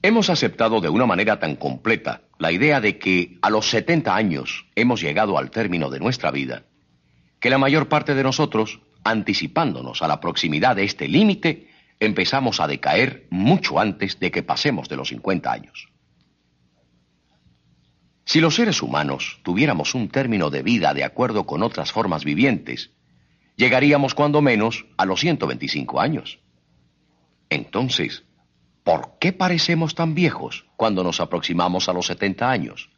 Hemos aceptado de una manera tan completa la idea de que a los 70 años hemos llegado al término de nuestra vida, que la mayor parte de nosotros, anticipándonos a la proximidad de este límite, empezamos a decaer mucho antes de que pasemos de los 50 años. Si los seres humanos tuviéramos un término de vida de acuerdo con otras formas vivientes, llegaríamos cuando menos a los 125 años. Entonces, ¿por qué parecemos tan viejos cuando nos aproximamos a los 70 años?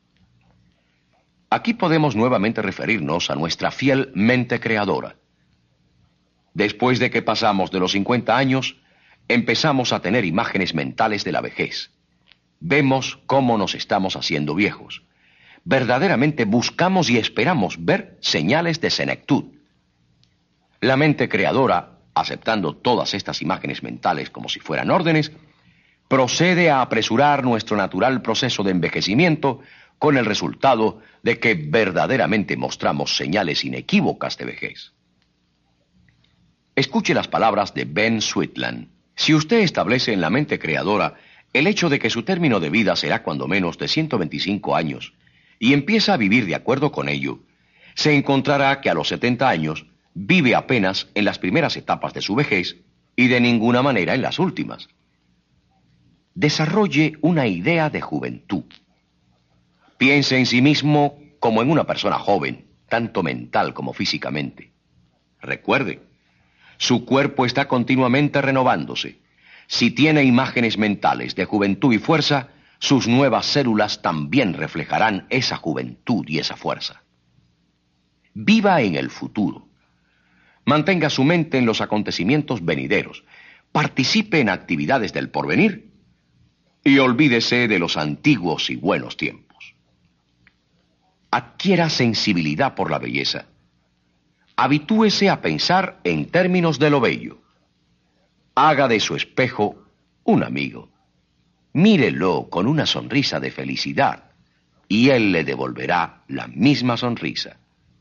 Aquí podemos nuevamente referirnos a nuestra fiel mente creadora. Después de que pasamos de los 50 años, empezamos a tener imágenes mentales de la vejez. Vemos cómo nos estamos haciendo viejos. Verdaderamente buscamos y esperamos ver señales de senectud. La mente creadora, aceptando todas estas imágenes mentales como si fueran órdenes, procede a apresurar nuestro natural proceso de envejecimiento con el resultado de que verdaderamente mostramos señales inequívocas de vejez. Escuche las palabras de Ben Sweetland. Si usted establece en la mente creadora el hecho de que su término de vida será cuando menos de 125 años y empieza a vivir de acuerdo con ello, se encontrará que a los 70 años vive apenas en las primeras etapas de su vejez y de ninguna manera en las últimas. Desarrolle una idea de juventud. Piense en sí mismo como en una persona joven, tanto mental como físicamente. Recuerde, su cuerpo está continuamente renovándose. Si tiene imágenes mentales de juventud y fuerza, sus nuevas células también reflejarán esa juventud y esa fuerza. Viva en el futuro. Mantenga su mente en los acontecimientos venideros. Participe en actividades del porvenir y olvídese de los antiguos y buenos tiempos. Adquiera sensibilidad por la belleza. Habitúese a pensar en términos de lo bello. Haga de su espejo un amigo. Mírelo con una sonrisa de felicidad y él le devolverá la misma sonrisa.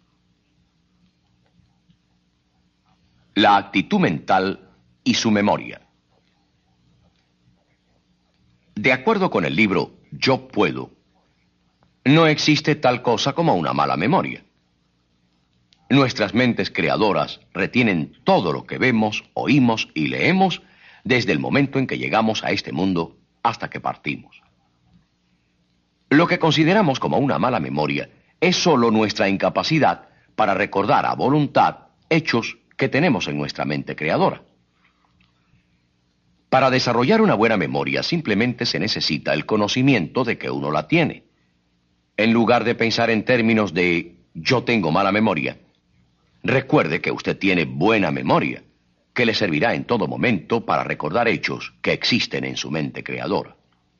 La actitud mental y su memoria. De acuerdo con el libro Yo Puedo, no existe tal cosa como una mala memoria. Nuestras mentes creadoras retienen todo lo que vemos, oímos y leemos desde el momento en que llegamos a este mundo hasta que partimos. Lo que consideramos como una mala memoria es solo nuestra incapacidad para recordar a voluntad hechos que tenemos en nuestra mente creadora. Para desarrollar una buena memoria simplemente se necesita el conocimiento de que uno la tiene. En lugar de pensar en términos de yo tengo mala memoria, recuerde que usted tiene buena memoria, que le servirá en todo momento para recordar hechos que existen en su mente creadora.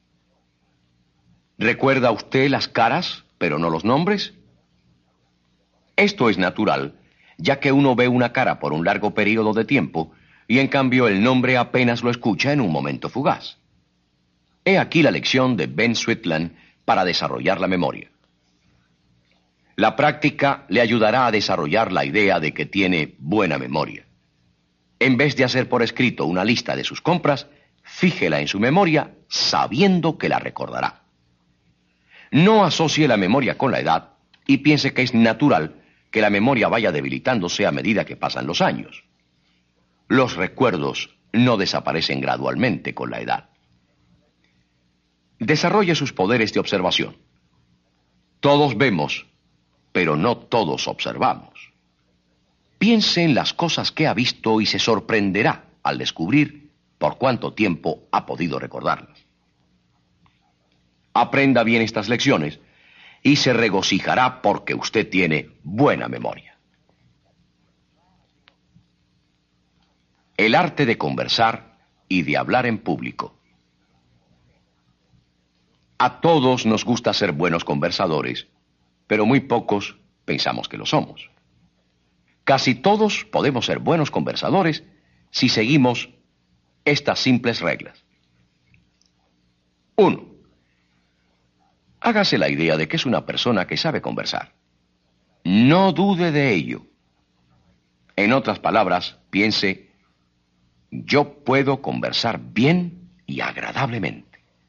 ¿Recuerda usted las caras, pero no los nombres? Esto es natural, ya que uno ve una cara por un largo periodo de tiempo y en cambio el nombre apenas lo escucha en un momento fugaz. He aquí la lección de Ben Sweetland para desarrollar la memoria. La práctica le ayudará a desarrollar la idea de que tiene buena memoria. En vez de hacer por escrito una lista de sus compras, fíjela en su memoria sabiendo que la recordará. No asocie la memoria con la edad y piense que es natural que la memoria vaya debilitándose a medida que pasan los años. Los recuerdos no desaparecen gradualmente con la edad. Desarrolle sus poderes de observación. Todos vemos, pero no todos observamos. Piense en las cosas que ha visto y se sorprenderá al descubrir por cuánto tiempo ha podido recordarlas. Aprenda bien estas lecciones y se regocijará porque usted tiene buena memoria. El arte de conversar y de hablar en público. A todos nos gusta ser buenos conversadores, pero muy pocos pensamos que lo somos. Casi todos podemos ser buenos conversadores si seguimos estas simples reglas. 1. Hágase la idea de que es una persona que sabe conversar. No dude de ello. En otras palabras, piense, yo puedo conversar bien y agradablemente.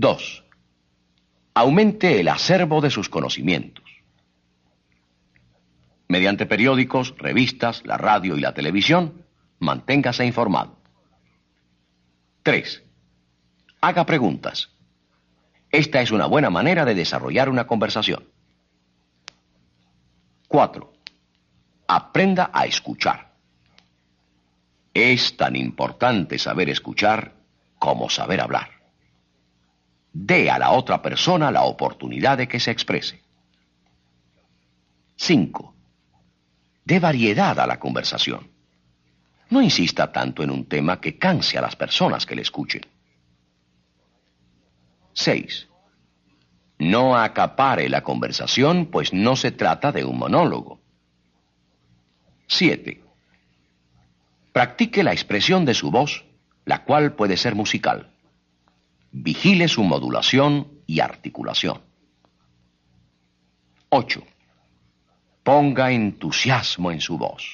2. Aumente el acervo de sus conocimientos. Mediante periódicos, revistas, la radio y la televisión, manténgase informado. 3. Haga preguntas. Esta es una buena manera de desarrollar una conversación. 4. Aprenda a escuchar. Es tan importante saber escuchar como saber hablar. Dé a la otra persona la oportunidad de que se exprese. 5. Dé variedad a la conversación. No insista tanto en un tema que canse a las personas que le escuchen. 6. No acapare la conversación, pues no se trata de un monólogo. 7. Practique la expresión de su voz, la cual puede ser musical. Vigile su modulación y articulación. 8. Ponga entusiasmo en su voz.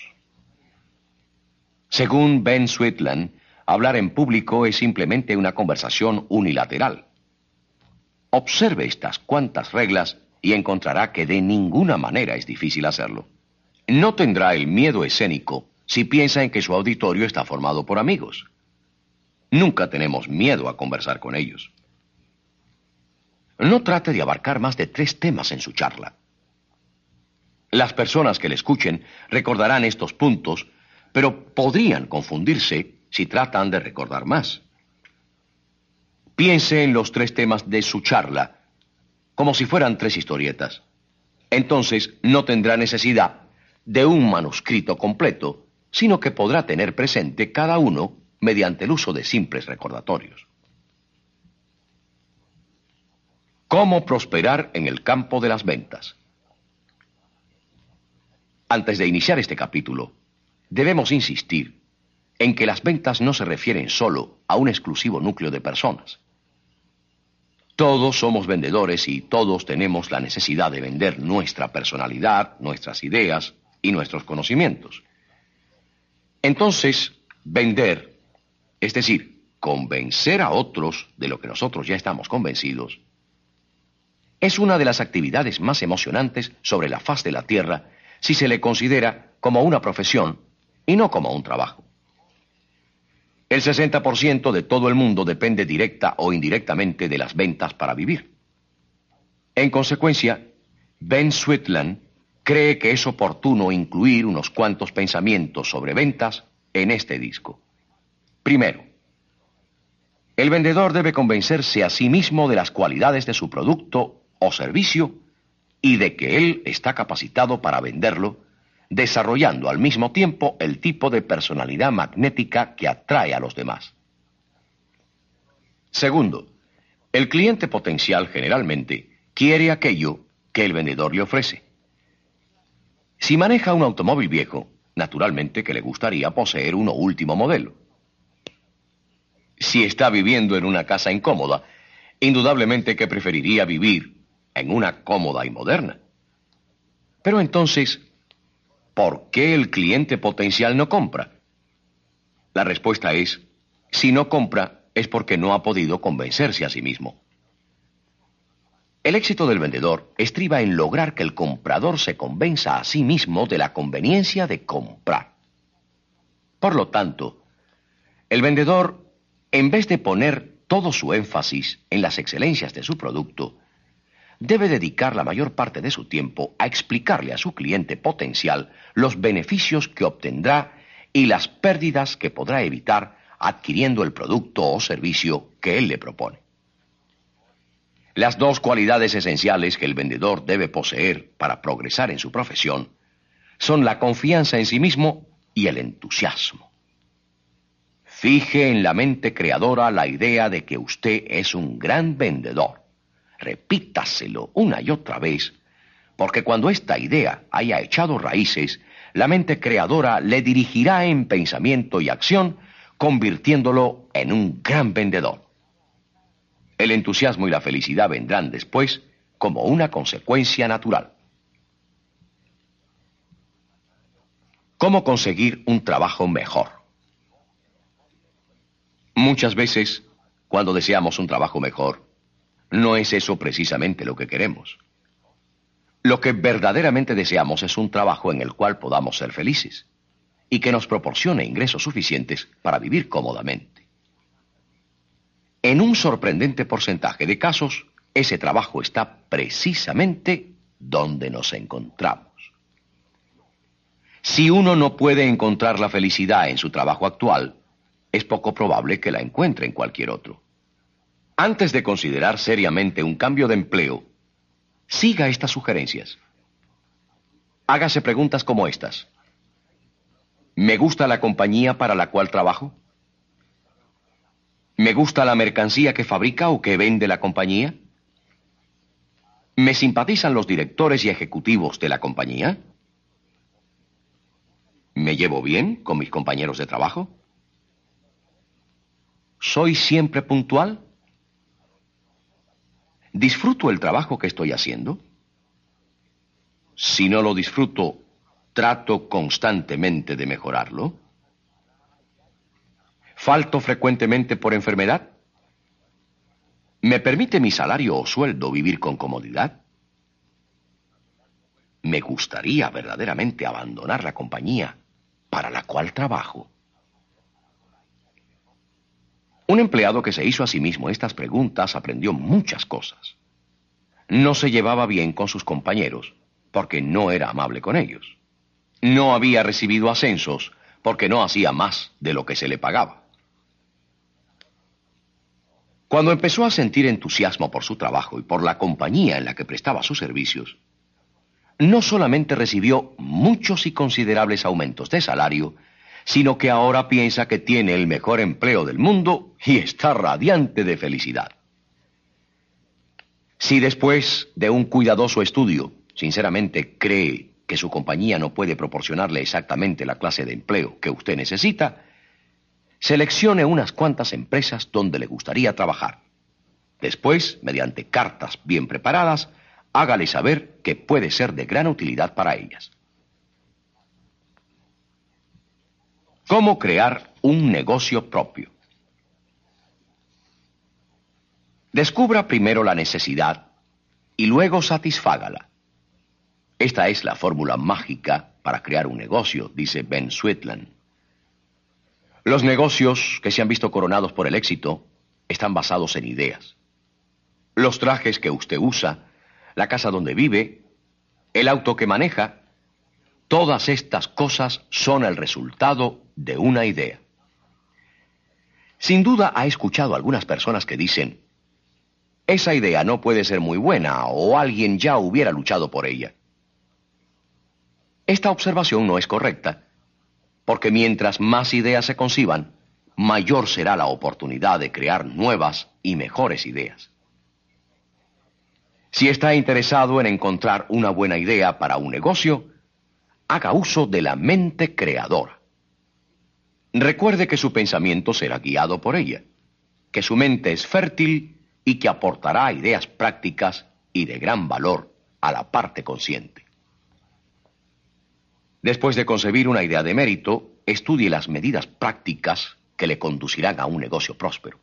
Según Ben Sweetland, hablar en público es simplemente una conversación unilateral. Observe estas cuantas reglas y encontrará que de ninguna manera es difícil hacerlo. No tendrá el miedo escénico si piensa en que su auditorio está formado por amigos. Nunca tenemos miedo a conversar con ellos. No trate de abarcar más de 3 temas en su charla. Las personas que le escuchen recordarán estos puntos, pero podrían confundirse si tratan de recordar más. Piense en los 3 temas de su charla como si fueran 3 historietas. Entonces no tendrá necesidad de un manuscrito completo, sino que podrá tener presente cada uno mediante el uso de simples recordatorios. ¿Cómo prosperar en el campo de las ventas? Antes de iniciar este capítulo, debemos insistir en que las ventas no se refieren solo a un exclusivo núcleo de personas. Todos somos vendedores y todos tenemos la necesidad de vender nuestra personalidad, nuestras ideas y nuestros conocimientos. Entonces, vender, es decir, convencer a otros de lo que nosotros ya estamos convencidos, es una de las actividades más emocionantes sobre la faz de la Tierra si se le considera como una profesión y no como un trabajo. El 60% de todo el mundo depende directa o indirectamente de las ventas para vivir. En consecuencia, Ben Sweetland cree que es oportuno incluir unos cuantos pensamientos sobre ventas en este disco. Primero, el vendedor debe convencerse a sí mismo de las cualidades de su producto o servicio y de que él está capacitado para venderlo, desarrollando al mismo tiempo el tipo de personalidad magnética que atrae a los demás. Segundo, el cliente potencial generalmente quiere aquello que el vendedor le ofrece. Si maneja un automóvil viejo, naturalmente que le gustaría poseer uno último modelo. Si está viviendo en una casa incómoda, indudablemente que preferiría vivir en una cómoda y moderna. Pero entonces, ¿por qué el cliente potencial no compra? La respuesta es, si no compra, es porque no ha podido convencerse a sí mismo. El éxito del vendedor estriba en lograr que el comprador se convenza a sí mismo de la conveniencia de comprar. Por lo tanto, el vendedor, en vez de poner todo su énfasis en las excelencias de su producto, debe dedicar la mayor parte de su tiempo a explicarle a su cliente potencial los beneficios que obtendrá y las pérdidas que podrá evitar adquiriendo el producto o servicio que él le propone. Las 2 cualidades esenciales que el vendedor debe poseer para progresar en su profesión son la confianza en sí mismo y el entusiasmo. Fije en la mente creadora la idea de que usted es un gran vendedor. Repítaselo una y otra vez, porque cuando esta idea haya echado raíces, la mente creadora le dirigirá en pensamiento y acción, convirtiéndolo en un gran vendedor. El entusiasmo y la felicidad vendrán después como una consecuencia natural. ¿Cómo conseguir un trabajo mejor? Muchas veces, cuando deseamos un trabajo mejor, No es eso precisamente lo que queremos. Lo que verdaderamente deseamos es un trabajo en el cual podamos ser felices y que nos proporcione ingresos suficientes para vivir cómodamente. En un sorprendente porcentaje de casos, ese trabajo está precisamente donde nos encontramos. Si uno no puede encontrar la felicidad en su trabajo actual, es poco probable que la encuentre en cualquier otro. Antes de considerar seriamente un cambio de empleo, siga estas sugerencias. Hágase preguntas como estas. ¿Me gusta la compañía para la cual trabajo? ¿Me gusta la mercancía que fabrica o que vende la compañía? ¿Me simpatizan los directores y ejecutivos de la compañía? ¿Me llevo bien con mis compañeros de trabajo? ¿Soy siempre puntual? ¿Disfruto el trabajo que estoy haciendo? Si no lo disfruto, ¿trato constantemente de mejorarlo? ¿Falto frecuentemente por enfermedad? ¿Me permite mi salario o sueldo vivir con comodidad? ¿Me gustaría verdaderamente abandonar la compañía para la cual trabajo? Un empleado que se hizo a sí mismo estas preguntas aprendió muchas cosas. No se llevaba bien con sus compañeros porque no era amable con ellos. No había recibido ascensos porque no hacía más de lo que se le pagaba. Cuando empezó a sentir entusiasmo por su trabajo y por la compañía en la que prestaba sus servicios, no solamente recibió muchos y considerables aumentos de salario, sino que ahora piensa que tiene el mejor empleo del mundo y está radiante de felicidad. Si después de un cuidadoso estudio, sinceramente cree que su compañía no puede proporcionarle exactamente la clase de empleo que usted necesita, seleccione unas cuantas empresas donde le gustaría trabajar. Después, mediante cartas bien preparadas, hágale saber que puede ser de gran utilidad para ellas. ¿Cómo crear un negocio propio? Descubra primero la necesidad y luego satisfágala. Esta es la fórmula mágica para crear un negocio, dice Ben Sweetland. Los negocios que se han visto coronados por el éxito están basados en ideas. Los trajes que usted usa, la casa donde vive, el auto que maneja, todas estas cosas son el resultado de una idea. Sin duda ha escuchado a algunas personas que dicen, esa idea no puede ser muy buena o alguien ya hubiera luchado por ella. Esta observación no es correcta, porque mientras más ideas se conciban, mayor será la oportunidad de crear nuevas y mejores ideas. Si está interesado en encontrar una buena idea para un negocio, haga uso de la mente creadora. Recuerde que su pensamiento será guiado por ella, que su mente es fértil y que aportará ideas prácticas y de gran valor a la parte consciente. Después de concebir una idea de mérito, estudie las medidas prácticas que le conducirán a un negocio próspero.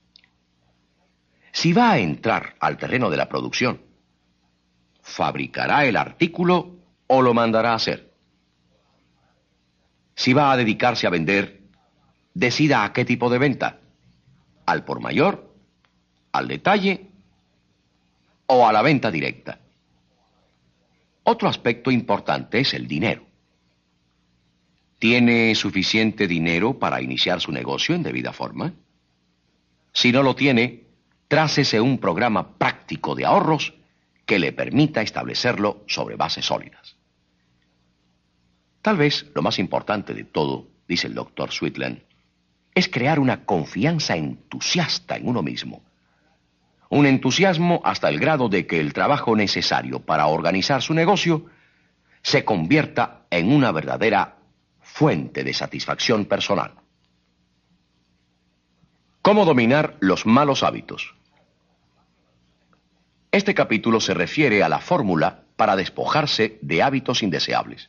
Si va a entrar al terreno de la producción, ¿fabricará el artículo o lo mandará a hacer? Si va a dedicarse a vender, decida a qué tipo de venta, al por mayor, al detalle o a la venta directa. Otro aspecto importante es el dinero. ¿Tiene suficiente dinero para iniciar su negocio en debida forma? Si no lo tiene, trácese un programa práctico de ahorros que le permita establecerlo sobre bases sólidas. Tal vez lo más importante de todo, dice el Dr. Sweetland, es crear una confianza entusiasta en uno mismo. Un entusiasmo hasta el grado de que el trabajo necesario para organizar su negocio se convierta en una verdadera fuente de satisfacción personal. ¿Cómo dominar los malos hábitos? Este capítulo se refiere a la fórmula para despojarse de hábitos indeseables.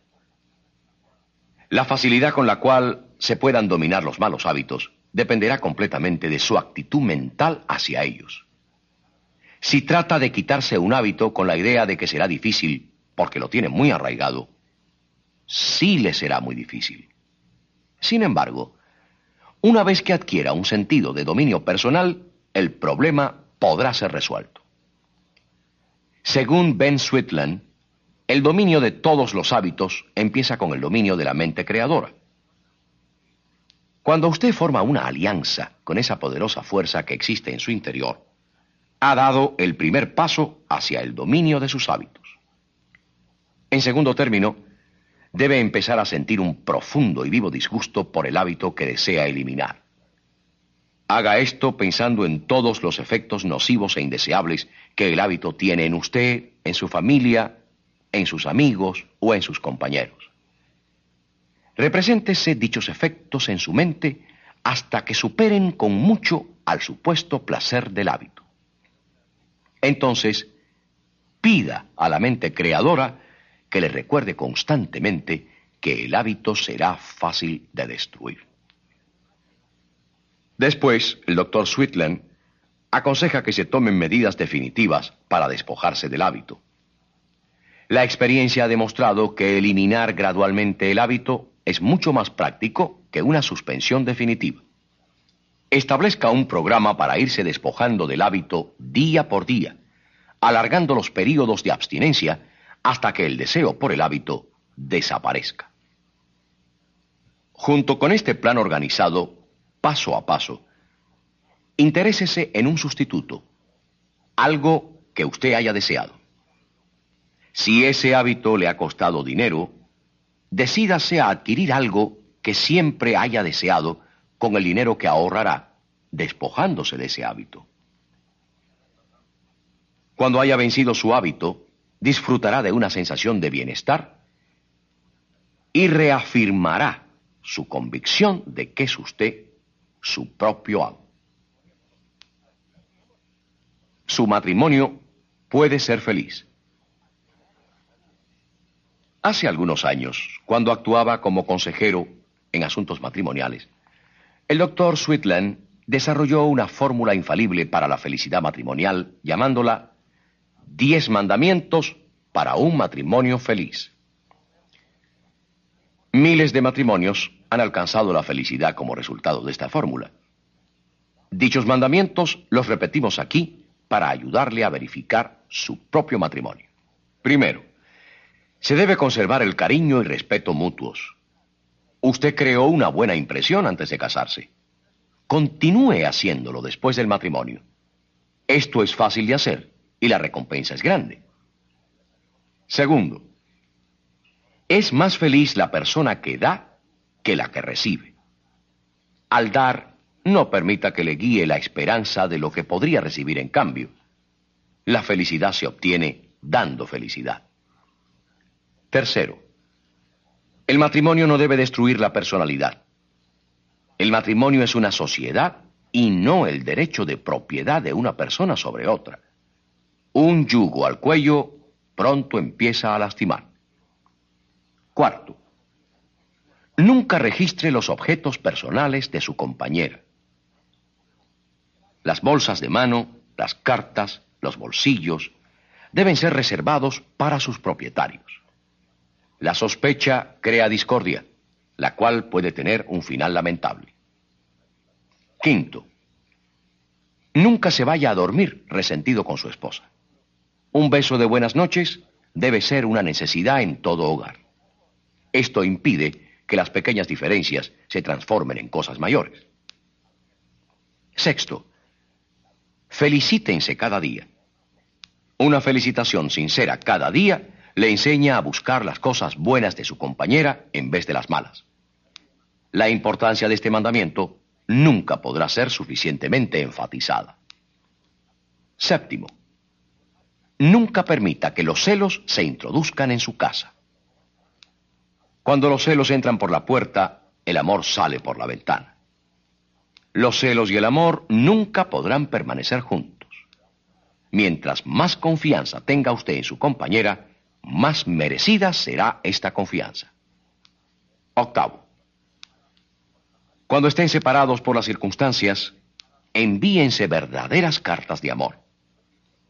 La facilidad con la cual se puedan dominar los malos hábitos dependerá completamente de su actitud mental hacia ellos. Si trata de quitarse un hábito con la idea de que será difícil, porque lo tiene muy arraigado, sí le será muy difícil. Sin embargo, una vez que adquiera un sentido de dominio personal, el problema podrá ser resuelto. Según Ben Sweetland, el dominio de todos los hábitos empieza con el dominio de la mente creadora. Cuando usted forma una alianza con esa poderosa fuerza que existe en su interior, ha dado el primer paso hacia el dominio de sus hábitos. En segundo término, debe empezar a sentir un profundo y vivo disgusto por el hábito que desea eliminar. Haga esto pensando en todos los efectos nocivos e indeseables que el hábito tiene en usted, en su familia, en sus amigos o en sus compañeros. Represéntese dichos efectos en su mente hasta que superen con mucho al supuesto placer del hábito. Entonces, pida a la mente creadora que le recuerde constantemente que el hábito será fácil de destruir. Después, el Dr. Sweetland aconseja que se tomen medidas definitivas para despojarse del hábito. La experiencia ha demostrado que eliminar gradualmente el hábito es mucho más práctico que una suspensión definitiva. Establezca un programa para irse despojando del hábito día por día, alargando los períodos de abstinencia hasta que el deseo por el hábito desaparezca. Junto con este plan organizado, paso a paso, interésese en un sustituto, algo que usted haya deseado. Si ese hábito le ha costado dinero, decídase a adquirir algo que siempre haya deseado con el dinero que ahorrará, despojándose de ese hábito. Cuando haya vencido su hábito, disfrutará de una sensación de bienestar y reafirmará su convicción de que es usted su propio amo. Su matrimonio puede ser feliz. Hace algunos años, cuando actuaba como consejero en asuntos matrimoniales, el Dr. Sweetland desarrolló una fórmula infalible para la felicidad matrimonial, llamándola 10 mandamientos para un matrimonio feliz. Miles de matrimonios han alcanzado la felicidad como resultado de esta fórmula. Dichos mandamientos los repetimos aquí para ayudarle a verificar su propio matrimonio. Primero, se debe conservar el cariño y respeto mutuos. Usted creó una buena impresión antes de casarse. Continúe haciéndolo después del matrimonio. Esto es fácil de hacer y la recompensa es grande. Segundo, es más feliz la persona que da que la que recibe. Al dar, no permita que le guíe la esperanza de lo que podría recibir en cambio. La felicidad se obtiene dando felicidad. Tercero, el matrimonio no debe destruir la personalidad. El matrimonio es una sociedad y no el derecho de propiedad de una persona sobre otra. Un yugo al cuello pronto empieza a lastimar. Cuarto, nunca registre los objetos personales de su compañera. Las bolsas de mano, las cartas, los bolsillos, deben ser reservados para sus propietarios. La sospecha crea discordia, la cual puede tener un final lamentable. Quinto, nunca se vaya a dormir resentido con su esposa. Un beso de buenas noches debe ser una necesidad en todo hogar. Esto impide que las pequeñas diferencias se transformen en cosas mayores. Sexto, felicítense cada día. Una felicitación sincera cada día le enseña a buscar las cosas buenas de su compañera en vez de las malas. La importancia de este mandamiento nunca podrá ser suficientemente enfatizada. Séptimo, nunca permita que los celos se introduzcan en su casa. Cuando los celos entran por la puerta, el amor sale por la ventana. Los celos y el amor nunca podrán permanecer juntos. Mientras más confianza tenga usted en su compañera, más merecida será esta confianza. Octavo, cuando estén separados por las circunstancias, envíense verdaderas cartas de amor.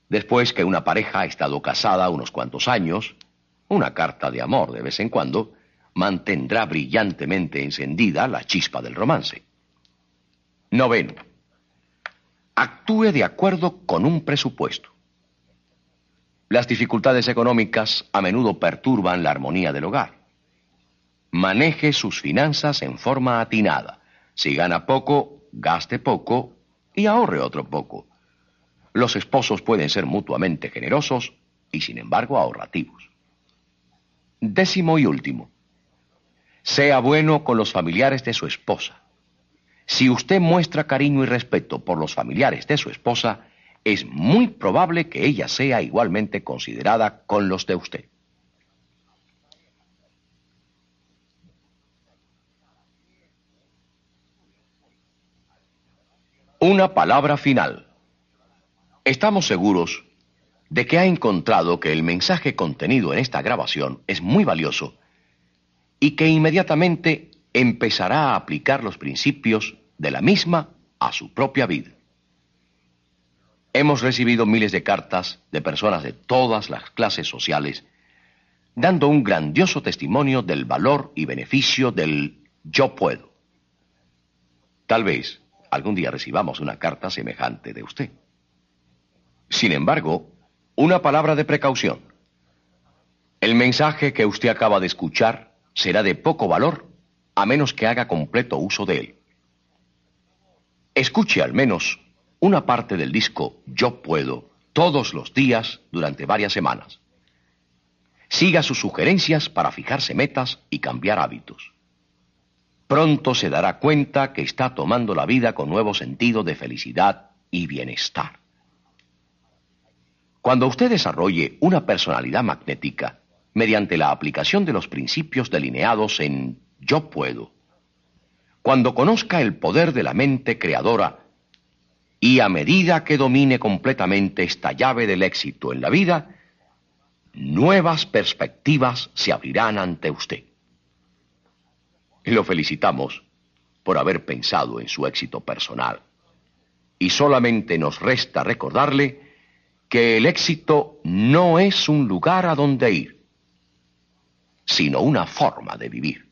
Después que una pareja ha estado casada unos cuantos años, una carta de amor de vez en cuando mantendrá brillantemente encendida la chispa del romance. 9. Actúe de acuerdo con un presupuesto. Las dificultades económicas a menudo perturban la armonía del hogar. Maneje sus finanzas en forma atinada. Si gana poco, gaste poco y ahorre otro poco. Los esposos pueden ser mutuamente generosos y, sin embargo, ahorrativos. 10 y último. Sea bueno con los familiares de su esposa. Si usted muestra cariño y respeto por los familiares de su esposa, es muy probable que ella sea igualmente considerada con los de usted. Una palabra final. Estamos seguros de que ha encontrado que el mensaje contenido en esta grabación es muy valioso y que inmediatamente empezará a aplicar los principios de la misma a su propia vida. Hemos recibido miles de cartas de personas de todas las clases sociales dando un grandioso testimonio del valor y beneficio del yo puedo. Tal vez algún día recibamos una carta semejante de usted. Sin embargo, una palabra de precaución. El mensaje que usted acaba de escuchar será de poco valor a menos que haga completo uso de él. Escuche al menos una parte del disco Yo Puedo todos los días durante varias semanas. Siga sus sugerencias para fijarse metas y cambiar hábitos. Pronto se dará cuenta que está tomando la vida con nuevo sentido de felicidad y bienestar. Cuando usted desarrolle una personalidad magnética mediante la aplicación de los principios delineados en Yo Puedo, cuando conozca el poder de la mente creadora y a medida que domine completamente esta llave del éxito en la vida, nuevas perspectivas se abrirán ante usted. Y lo felicitamos por haber pensado en su éxito personal. Y solamente nos resta recordarle que el éxito no es un lugar a donde ir, sino una forma de vivir.